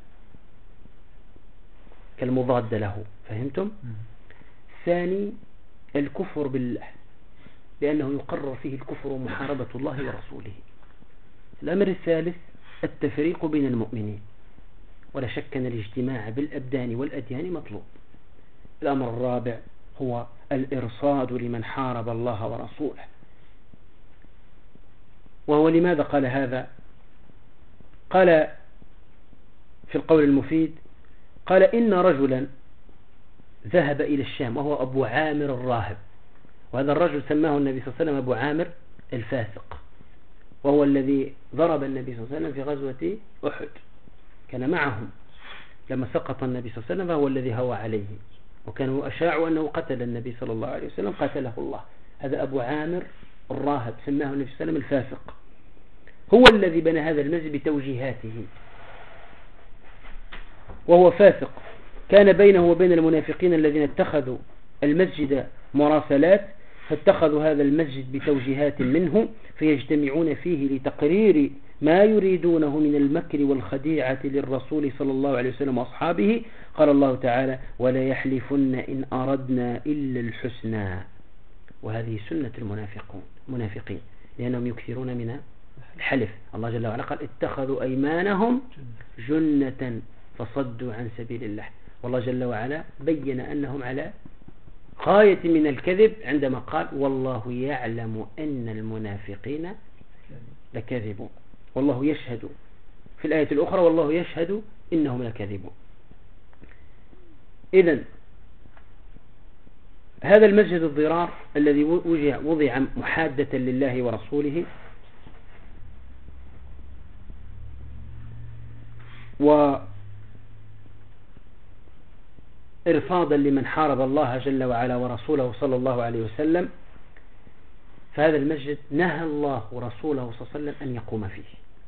كالمضاد له. فهمتم؟ ثاني الكفر بالله لأنه يقرر فيه الكفر ومحاربة الله ورسوله. الأمر الثالث التفريق بين المؤمنين ولا شك أن الاجتماع بالأبدان والأديان مطلوب. الأمر الرابع هو الإرصاد لمن حارب الله ورسوله. وهو لماذا قال هذا؟ قال في القول المفيد قال إن رجلا ذهب إلى الشام وهو أبو عامر الراهب، وهذا الرجل سماه النبي صلى الله عليه وسلم أبو عامر الفاسق، وهو الذي ضرب النبي صلى الله عليه وسلم في غزوة أحد، كان معهم لما سقط النبي صلى الله عليه وسلم فهو الذي هوى عليه، وكانوا أشاعوا أنه قتل النبي صلى الله عليه وسلم، قتله الله. هذا أبو عامر الراهب سماه النبي صلى الله عليه وسلم الفاسق، هو الذي بنى هذا المسجد بتوجيهاته، وهو فاسق. كان بينه وبين المنافقين الذين اتخذوا المسجد مراسلات، فاتخذوا هذا المسجد بتوجيهات منه فيجتمعون فيه لتقرير ما يريدونه من المكر والخديعة للرسول صلى الله عليه وسلم وأصحابه. قال الله تعالى ولا يحلفن إن أردنا إلا الحسنى، وهذه سنة المنافقين لأنهم يكثرون من الحلف. الله جل وعلا قال اتخذوا أيمانهم جنة فصدوا عن سبيل الله، والله جل وعلا بين أنهم على غاية من الكذب عندما قال والله يعلم أن المنافقين لكاذبون، والله يشهد في الآية الأخرى والله يشهد إنهم لكاذبون. إذن هذا المسجد الضرار الذي وضع محادة لله ورسوله وإرصادا لمن حارب الله جل وعلا ورسوله صلى الله عليه وسلم، فهذا المسجد نهى الله ورسوله صلى الله عليه وسلم أن يقوم فيه.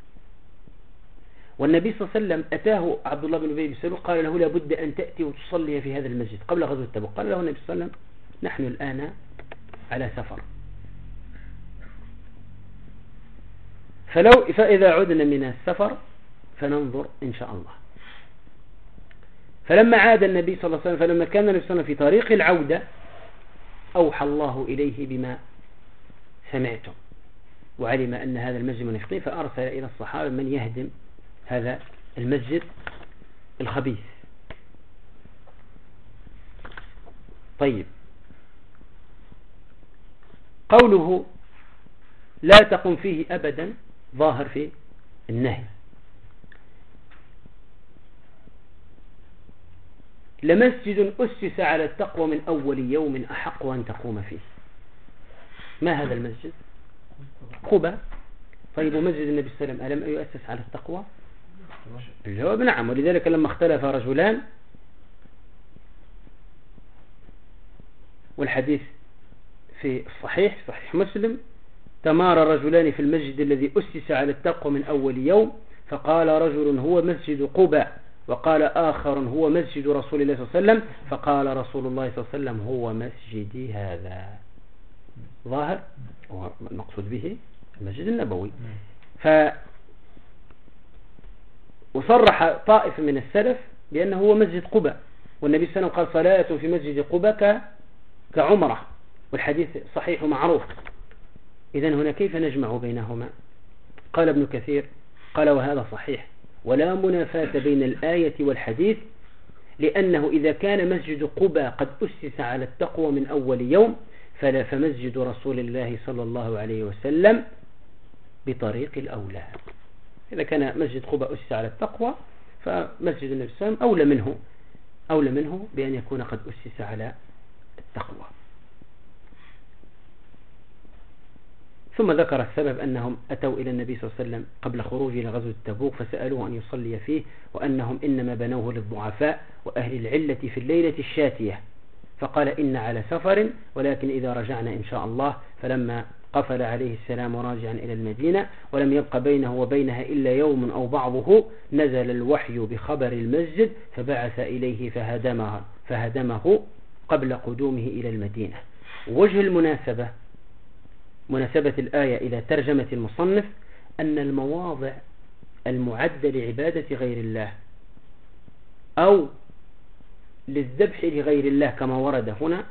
والنبي صلى الله عليه وسلم أتاه عبد الله بن أبي بن سلول قال له لابد أن تأتي وتصلي في هذا المسجد قبل غزوة تبوك. قال له النبي صلى الله عليه وسلم نحن الآن على سفر، فإذا عدنا من السفر فننظر إن شاء الله. فلما عاد النبي صلى الله عليه وسلم، فلما كان النبي صلى الله عليه وسلم في طريق العودة أوحى الله إليه بما سمعتم، وعلم أن هذا المسجد منافقين، فأرسل إلى الصحابة من يهدم هذا المسجد الخبيث. طيب، قوله لا تقم فيه أبدا ظاهر في النهي. لمسجد أسس على التقوى من أول يوم أحق أن تقوم فيه. ما هذا المسجد؟ قباء. طيب، ومسجد النبي صلى الله عليه وسلم ألم يؤسس على التقوى؟ الجواب نعم. ولذلك لما اختلف رجلان، والحديث في الصحيح صحيح مسلم، تمارى رجلان في المسجد الذي أسس على التقوى من أول يوم، فقال رجل هو مسجد قباء، وقال آخر هو مسجد رسول الله صلى الله عليه وسلم، فقال رسول الله صلى الله عليه وسلم هو مسجدي هذا. ظاهر المقصود به المسجد النبوي. وصرح طائف من السلف بأنه هو مسجد قباء، والنبي صلى الله عليه وسلم قال صلاة في مسجد قباء كعمرة، والحديث صحيح ومعروف. إذن هنا كيف نجمع بينهما؟ قال ابن كثير قال وهذا صحيح، ولا منافاة بين الآية والحديث، لأنه إذا كان مسجد قباء قد أسس على التقوى من أول يوم فمسجد رسول الله صلى الله عليه وسلم بطريق الأولى. إذا كان مسجد قباء أسس على التقوى فمسجد النبي صلى الله عليه وسلم أولى منه بأن يكون قد أسس على التقوى. ثم ذكر السبب أنهم أتوا إلى النبي صلى الله عليه وسلم قبل خروجه إلى غزوة تبوك فسألوه أن يصلي فيه، وأنهم إنما بنوه للضعفاء وأهل العلة في الليلة الشاتية، فقال إن على سفر ولكن إذا رجعنا إن شاء الله. فلما قفل عليه السلام راجعا إلى المدينة ولم يبق بينه وبينها إلا يوم أو بعضه نزل الوحي بخبر المسجد فبعث إليه فهدمه قبل قدومه إلى المدينة. وجه المناسبة، مناسبة الآية إلى ترجمة المصنف، أن المواضع المعدة لعبادة غير الله أو للذبح لغير الله كما ورد هنا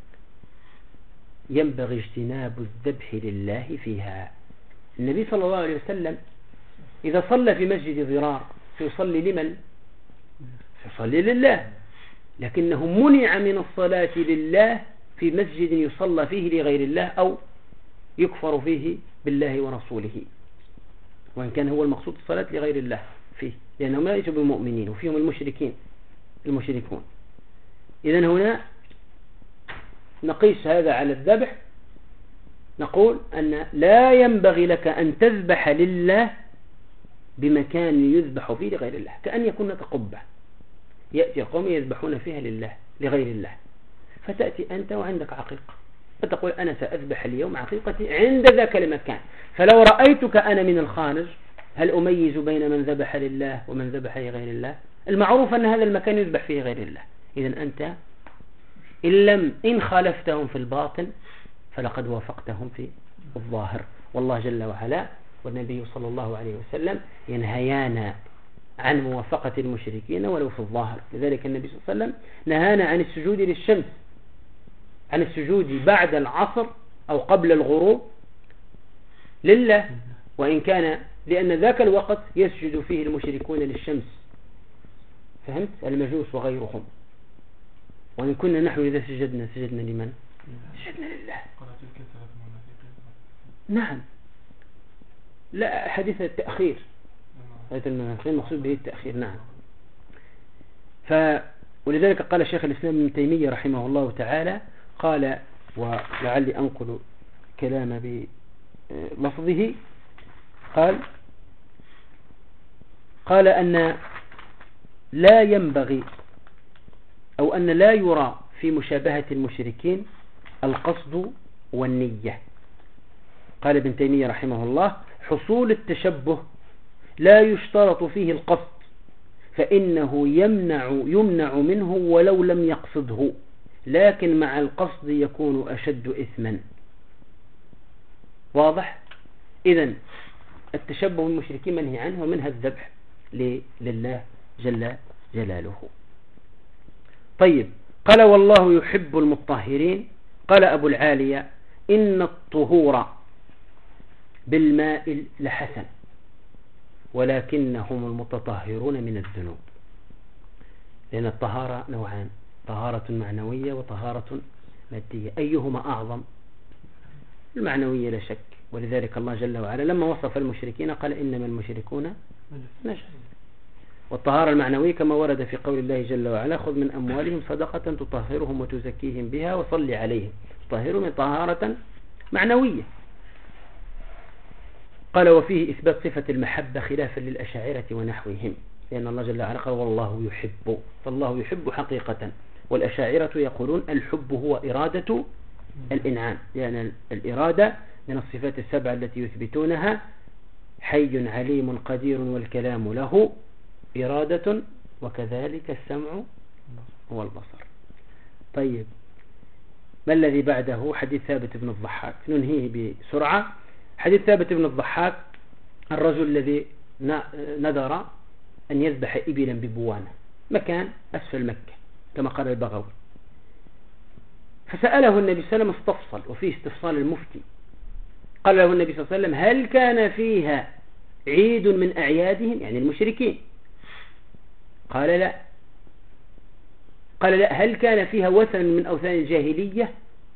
ينبغي اجتناب الذبح لله فيها. النبي صلى الله عليه وسلم إذا صلى في مسجد ضرار سيصلي لمن؟ سيصلي لله، لكنه منع من الصلاة لله في مسجد يصلى فيه لغير الله أو يكفر فيه بالله ورسوله، وإن كان هو المقصود الصلاة لغير الله فيه، لأنهم ليسوا بالمؤمنين وفيهم المشركون. إذن هنا نقيس هذا على الذبح، نقول أن لا ينبغي لك أن تذبح لله بمكان يذبح فيه لغير الله، كأن يكون قبة يأتي القوم يذبحون فيها لله لغير الله، فتأتي أنت وعندك عقيقة فتقول أنا سأذبح اليوم عقيقتي عند ذاك المكان، فلو رأيتك أنا من الخارج هل أميز بين من ذبح لله ومن ذبح لغير الله؟ المعروف أن هذا المكان يذبح فيه غير الله. إذن أنت إن خالفتهم في الباطن فلقد وافقتهم في الظاهر، والله جل وعلا والنبي صلى الله عليه وسلم ينهيانا عن موافقة المشركين ولو في الظاهر. لذلك النبي صلى الله عليه وسلم نهانا عن السجود للشمس، عن السجود بعد العصر أو قبل الغروب لله، وإن كان لأن ذاك الوقت يسجد فيه المشركون للشمس، فهمت؟ المجوس وغيرهم. وإن كنا نحن إذا سجدنا لمن؟ سجدنا لله. نعم، لا حديث التأخير، هذا المنافقين مقصود به التأخير. نعم. ولذلك قال شيخ الإسلام ابن تيمية رحمه الله تعالى، قال ولعلي أنقل كلام بلفظه، قال أن لا ينبغي أو أن لا يرى في مشابهة المشركين القصد والنية. قال ابن تيمية رحمه الله حصول التشبه لا يشترط فيه القصد، فإنه يمنع منه ولو لم يقصده، لكن مع القصد يكون أشد إثما. واضح؟ إذن التشبه بالمشركين منهي عنه، ومنها الذبح لله جل جلاله. طيب، قال والله يحب المطهرين. قال أبو العالية إن الطهور بالماء لحسن، ولكنهم المتطهرون من الذنوب، لأن الطهارة نوعان، طهارة معنوية وطهارة مادية. أيهما أعظم؟ المعنوية لا شك، ولذلك الله جل وعلا لما وصف المشركين قال إنما المشركون نجس. والطهارة المعنوية كما ورد في قول الله جل وعلا خذ من أموالهم صدقة تطهرهم وتزكيهم بها وصل عليهم، تطهرهم طهارة معنوية. قال وفيه إثبات صفة المحبة خلافا للأشاعرة ونحوهم، لأن الله جل وعلا قال والله يحب، فالله يحب حقيقة، والأشاعرة يقولون الحب هو إرادة الإنعام، لأن الإرادة من الصفات السبع التي يثبتونها، حي عليم قدير والكلام له إرادة، وكذلك السمع والبصر. طيب، ما الذي بعده؟ حديث ثابت بن الضحاك، ننهيه بسرعة. حديث ثابت بن الضحاك الرجل الذي نذر أن يذبح إبلا ببوانة، مكان أسفل مكة كما قال البغوي، فسأله النبي صلى الله عليه وسلم استفصل، وفيه استفصال المفتي. قال له النبي صلى الله عليه وسلم: هل كان فيها عيد من أعيادهم، يعني المشركين؟ قال لا. قال لا. هل كان فيها وثن من أوثان الجاهلية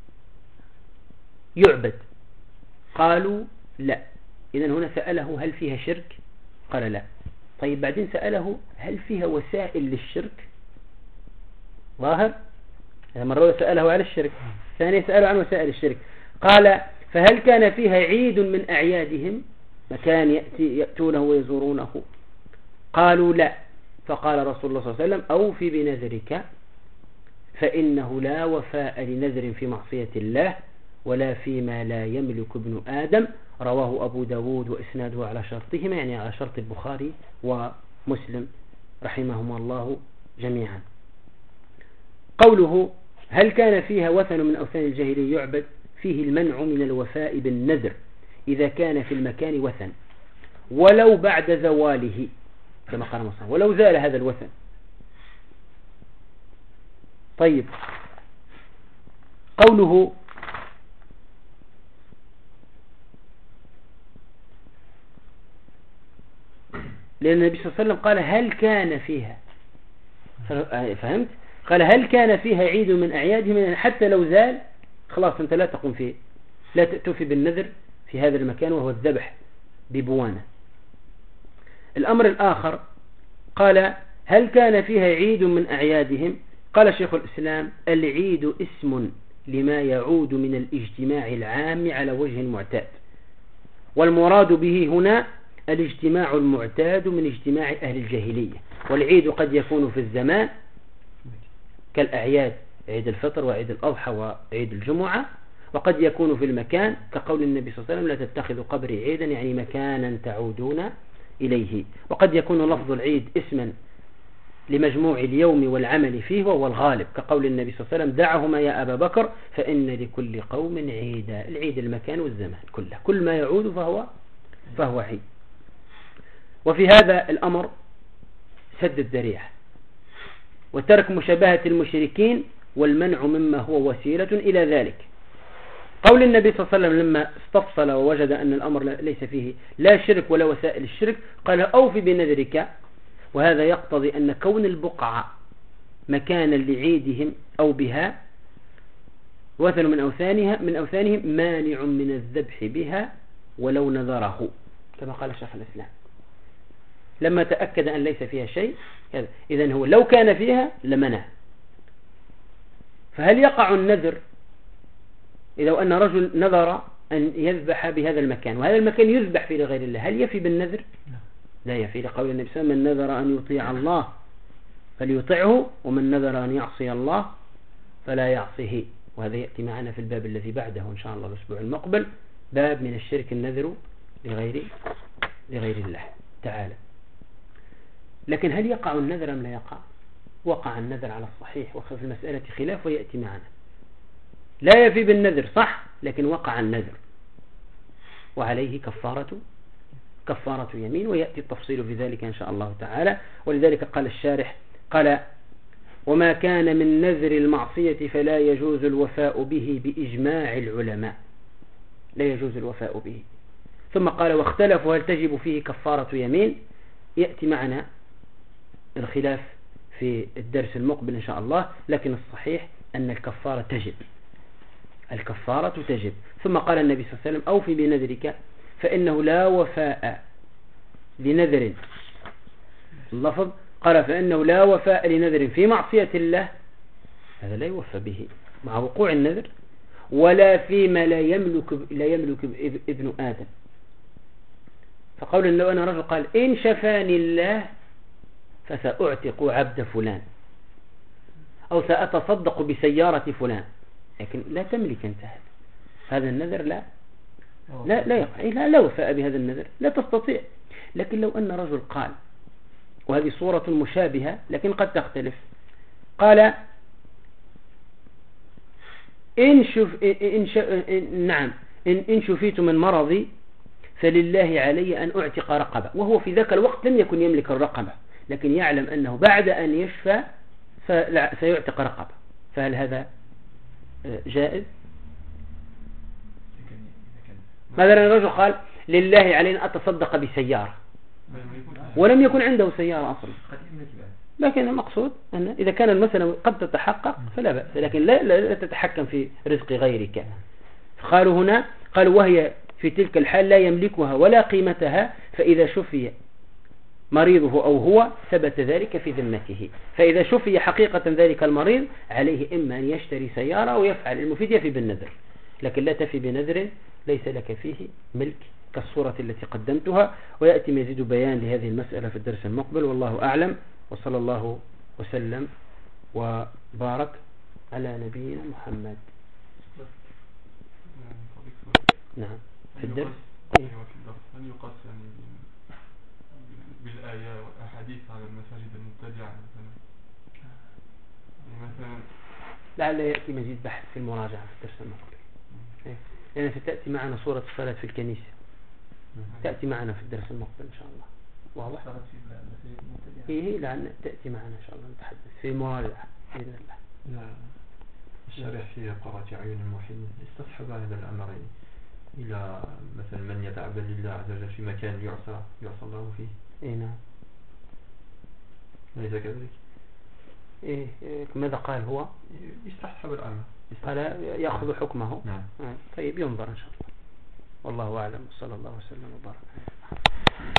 يعبد؟ قالوا لا. إذن هنا سأله: هل فيها شرك؟ قال لا. طيب بعدين سأله: هل فيها وسائل للشرك؟ ظاهر مرة سأله على الشرك، ثانية سأله عن وسائل الشرك. قال: فهل كان فيها عيد من أعيادهم، مكان يأتونه ويزورونه؟ قالوا لا. فقال رسول الله صلى الله عليه وسلم: أوفي بنذرك، فإنه لا وفاء لنذر في معصية الله ولا فيما لا يملك ابن آدم. رواه أبو داود وإسناده على شرطهما، يعني على شرط البخاري ومسلم رحمهما الله جميعا. قوله: هل كان فيها وثن من أوثان الجاهلية يعبد؟ فيه المنع من الوفاء بالنذر إذا كان في المكان وثن ولو بعد زواله، كما قال مصر، ولو زال هذا الوثن. طيب، قوله: لأن النبي صلى الله عليه وسلم قال: هل كان فيها، فهمت؟ قال: هل كان فيها عيد من أعيادهم، حتى لو زال خلاص أنت لا تقوم فيه، لا توفي بالنذر في هذا المكان، وهو الذبح ببوانة. الأمر الآخر قال: هل كان فيها عيد من أعيادهم؟ قال شيخ الإسلام: العيد اسم لما يعود من الاجتماع العام على وجه معتاد، والمراد به هنا الاجتماع المعتاد من اجتماع أهل الجاهلية. والعيد قد يكون في الزمان كالأعياد، عيد الفطر وعيد الأضحى وعيد الجمعة، وقد يكون في المكان كقول النبي صلى الله عليه وسلم: لا تتخذوا قبري عيدا، يعني مكانا تعودون إليه. وقد يكون لفظ العيد اسما لمجموع اليوم والعمل فيه، وهو الغالب، كقول النبي صلى الله عليه وسلم: دعهما يا أبا بكر فإن لكل قوم عيدا. العيد المكان والزمان كله، كل ما يعود فهو عيد. وفي هذا الأمر سد الذريعة وترك مشابهة المشركين والمنع مما هو وسيلة إلى ذلك. قول النبي صلى الله عليه وسلم لما استفصل ووجد أن الأمر ليس فيه لا شرك ولا وسائل الشرك، قال: أوفي بنذرك. وهذا يقتضي أن كون البقعة مكانا لعيدهم أو بها وثن من أوثانهم مانع من الذبح بها ولو نذره، كما قال شيخ الإسلام لما تأكد أن ليس فيها شيء. إذن هو لو كان فيها لمنع. فهل يقع النذر إذا أن رجل نذر أن يذبح بهذا المكان، وهذا المكان يذبح فيه لغير الله، هل يفي بالنذر؟ لا يفي، لقول النبي صلى الله عليه وسلم: من نذر أن يطيع الله فليطعه، ومن نذر أن يعصي الله فلا يعصيه. وهذا يأتي معنا في الباب الذي بعده إن شاء الله الأسبوع المقبل، باب من الشرك النذر لغير الله تعالى. لكن هل يقع النذر أم لا يقع؟ وقع النذر على الصحيح، وفي المسألة خلاف ويأتي معنا. لا يفي بالنذر صح، لكن وقع النذر وعليه كفارة يمين، ويأتي التفصيل في ذلك إن شاء الله تعالى. ولذلك قال الشارح: قال: وما كان من نذر المعصية فلا يجوز الوفاء به بإجماع العلماء، لا يجوز الوفاء به. ثم قال: واختلفوا هل تجب فيه كفارة يمين. يأتي معنا الخلاف في الدرس المقبل إن شاء الله، لكن الصحيح أن الكفارة تجب. ثم قال النبي صلى الله عليه وسلم: أوفي بنذرك فإنه لا وفاء لنذر، اللفظ قال: فإنه لا وفاء لنذر في معصية الله، هذا لا يوفى به مع وقوع النذر، ولا فيما لا يملك ابن آدم. فقول لو أنا رجل قال: إن شفاني الله فسأعتق عبد فلان، أو سأتصدق بسيارة فلان، لكن لا تملك انت هذا النذر، لا يقع، لا وفاء بهذا النذر، لا تستطيع. لكن لو أن رجل قال، وهذه صورة مشابهة لكن قد تختلف، قال: إن شفيت من مرضي فلله علي أن أعتق رقبة، وهو في ذاك الوقت لم يكن يملك الرقبة، لكن يعلم أنه بعد أن يشفى سيعتق رقبة. فهل هذا جائز. إذا كان مثلا الرجل قال لله علينا أتصدق بسيارة ولم يكن عنده سيارة أصلا، قد يملك بعد. لكن المقصود أن إذا كان المسألة قد تتحقق فلا بأس، لكن لا تتحكم في رزق غيرك. قالوا هنا قالوا وهي في تلك الحال لا يملكها ولا قيمتها، فإذا شفي مريضه أو هو ثبت ذلك في ذمته. فإذا شفي حقيقة ذلك المريض عليه إما أن يشتري سيارة أو يفعل المفيد يفي بالنذر، لكن لا تفي بنذر ليس لك فيه ملك كالصورة التي قدمتها. ويأتي مزيد بيان لهذه المسألة في الدرس المقبل، والله أعلم، وصلى الله وسلم وبارك على نبينا محمد. نعم في الدرس. أيوة في الدرس هل يقاس يعني بالآية والأحاديث على المساجد المبتدعة مثلا لعل يأتي مزيد بحث في المراجعة في الدرس المقبل، لأن ستأتي معنا صورة الصلاة في الكنيسة، تأتي معنا في الدرس المقبل إن شاء الله. واضح؟ هي لعل تأتي معنا إن شاء الله، نتحدث في مراجعة بإذن الله. الشارح في قرة عيون الموحدين استصحب هذا الأمر إلى مثلا من يتعبد لله عز وجل في مكان يعصى الله فيه. إيه نعم. ليس كذلك؟ إيه ماذا قال هو؟ يستصحب الأمر، قال يأخذ حكمه. نعم. طيب ينظر إن شاء الله، والله أعلم، صلى الله وسلم وبارك.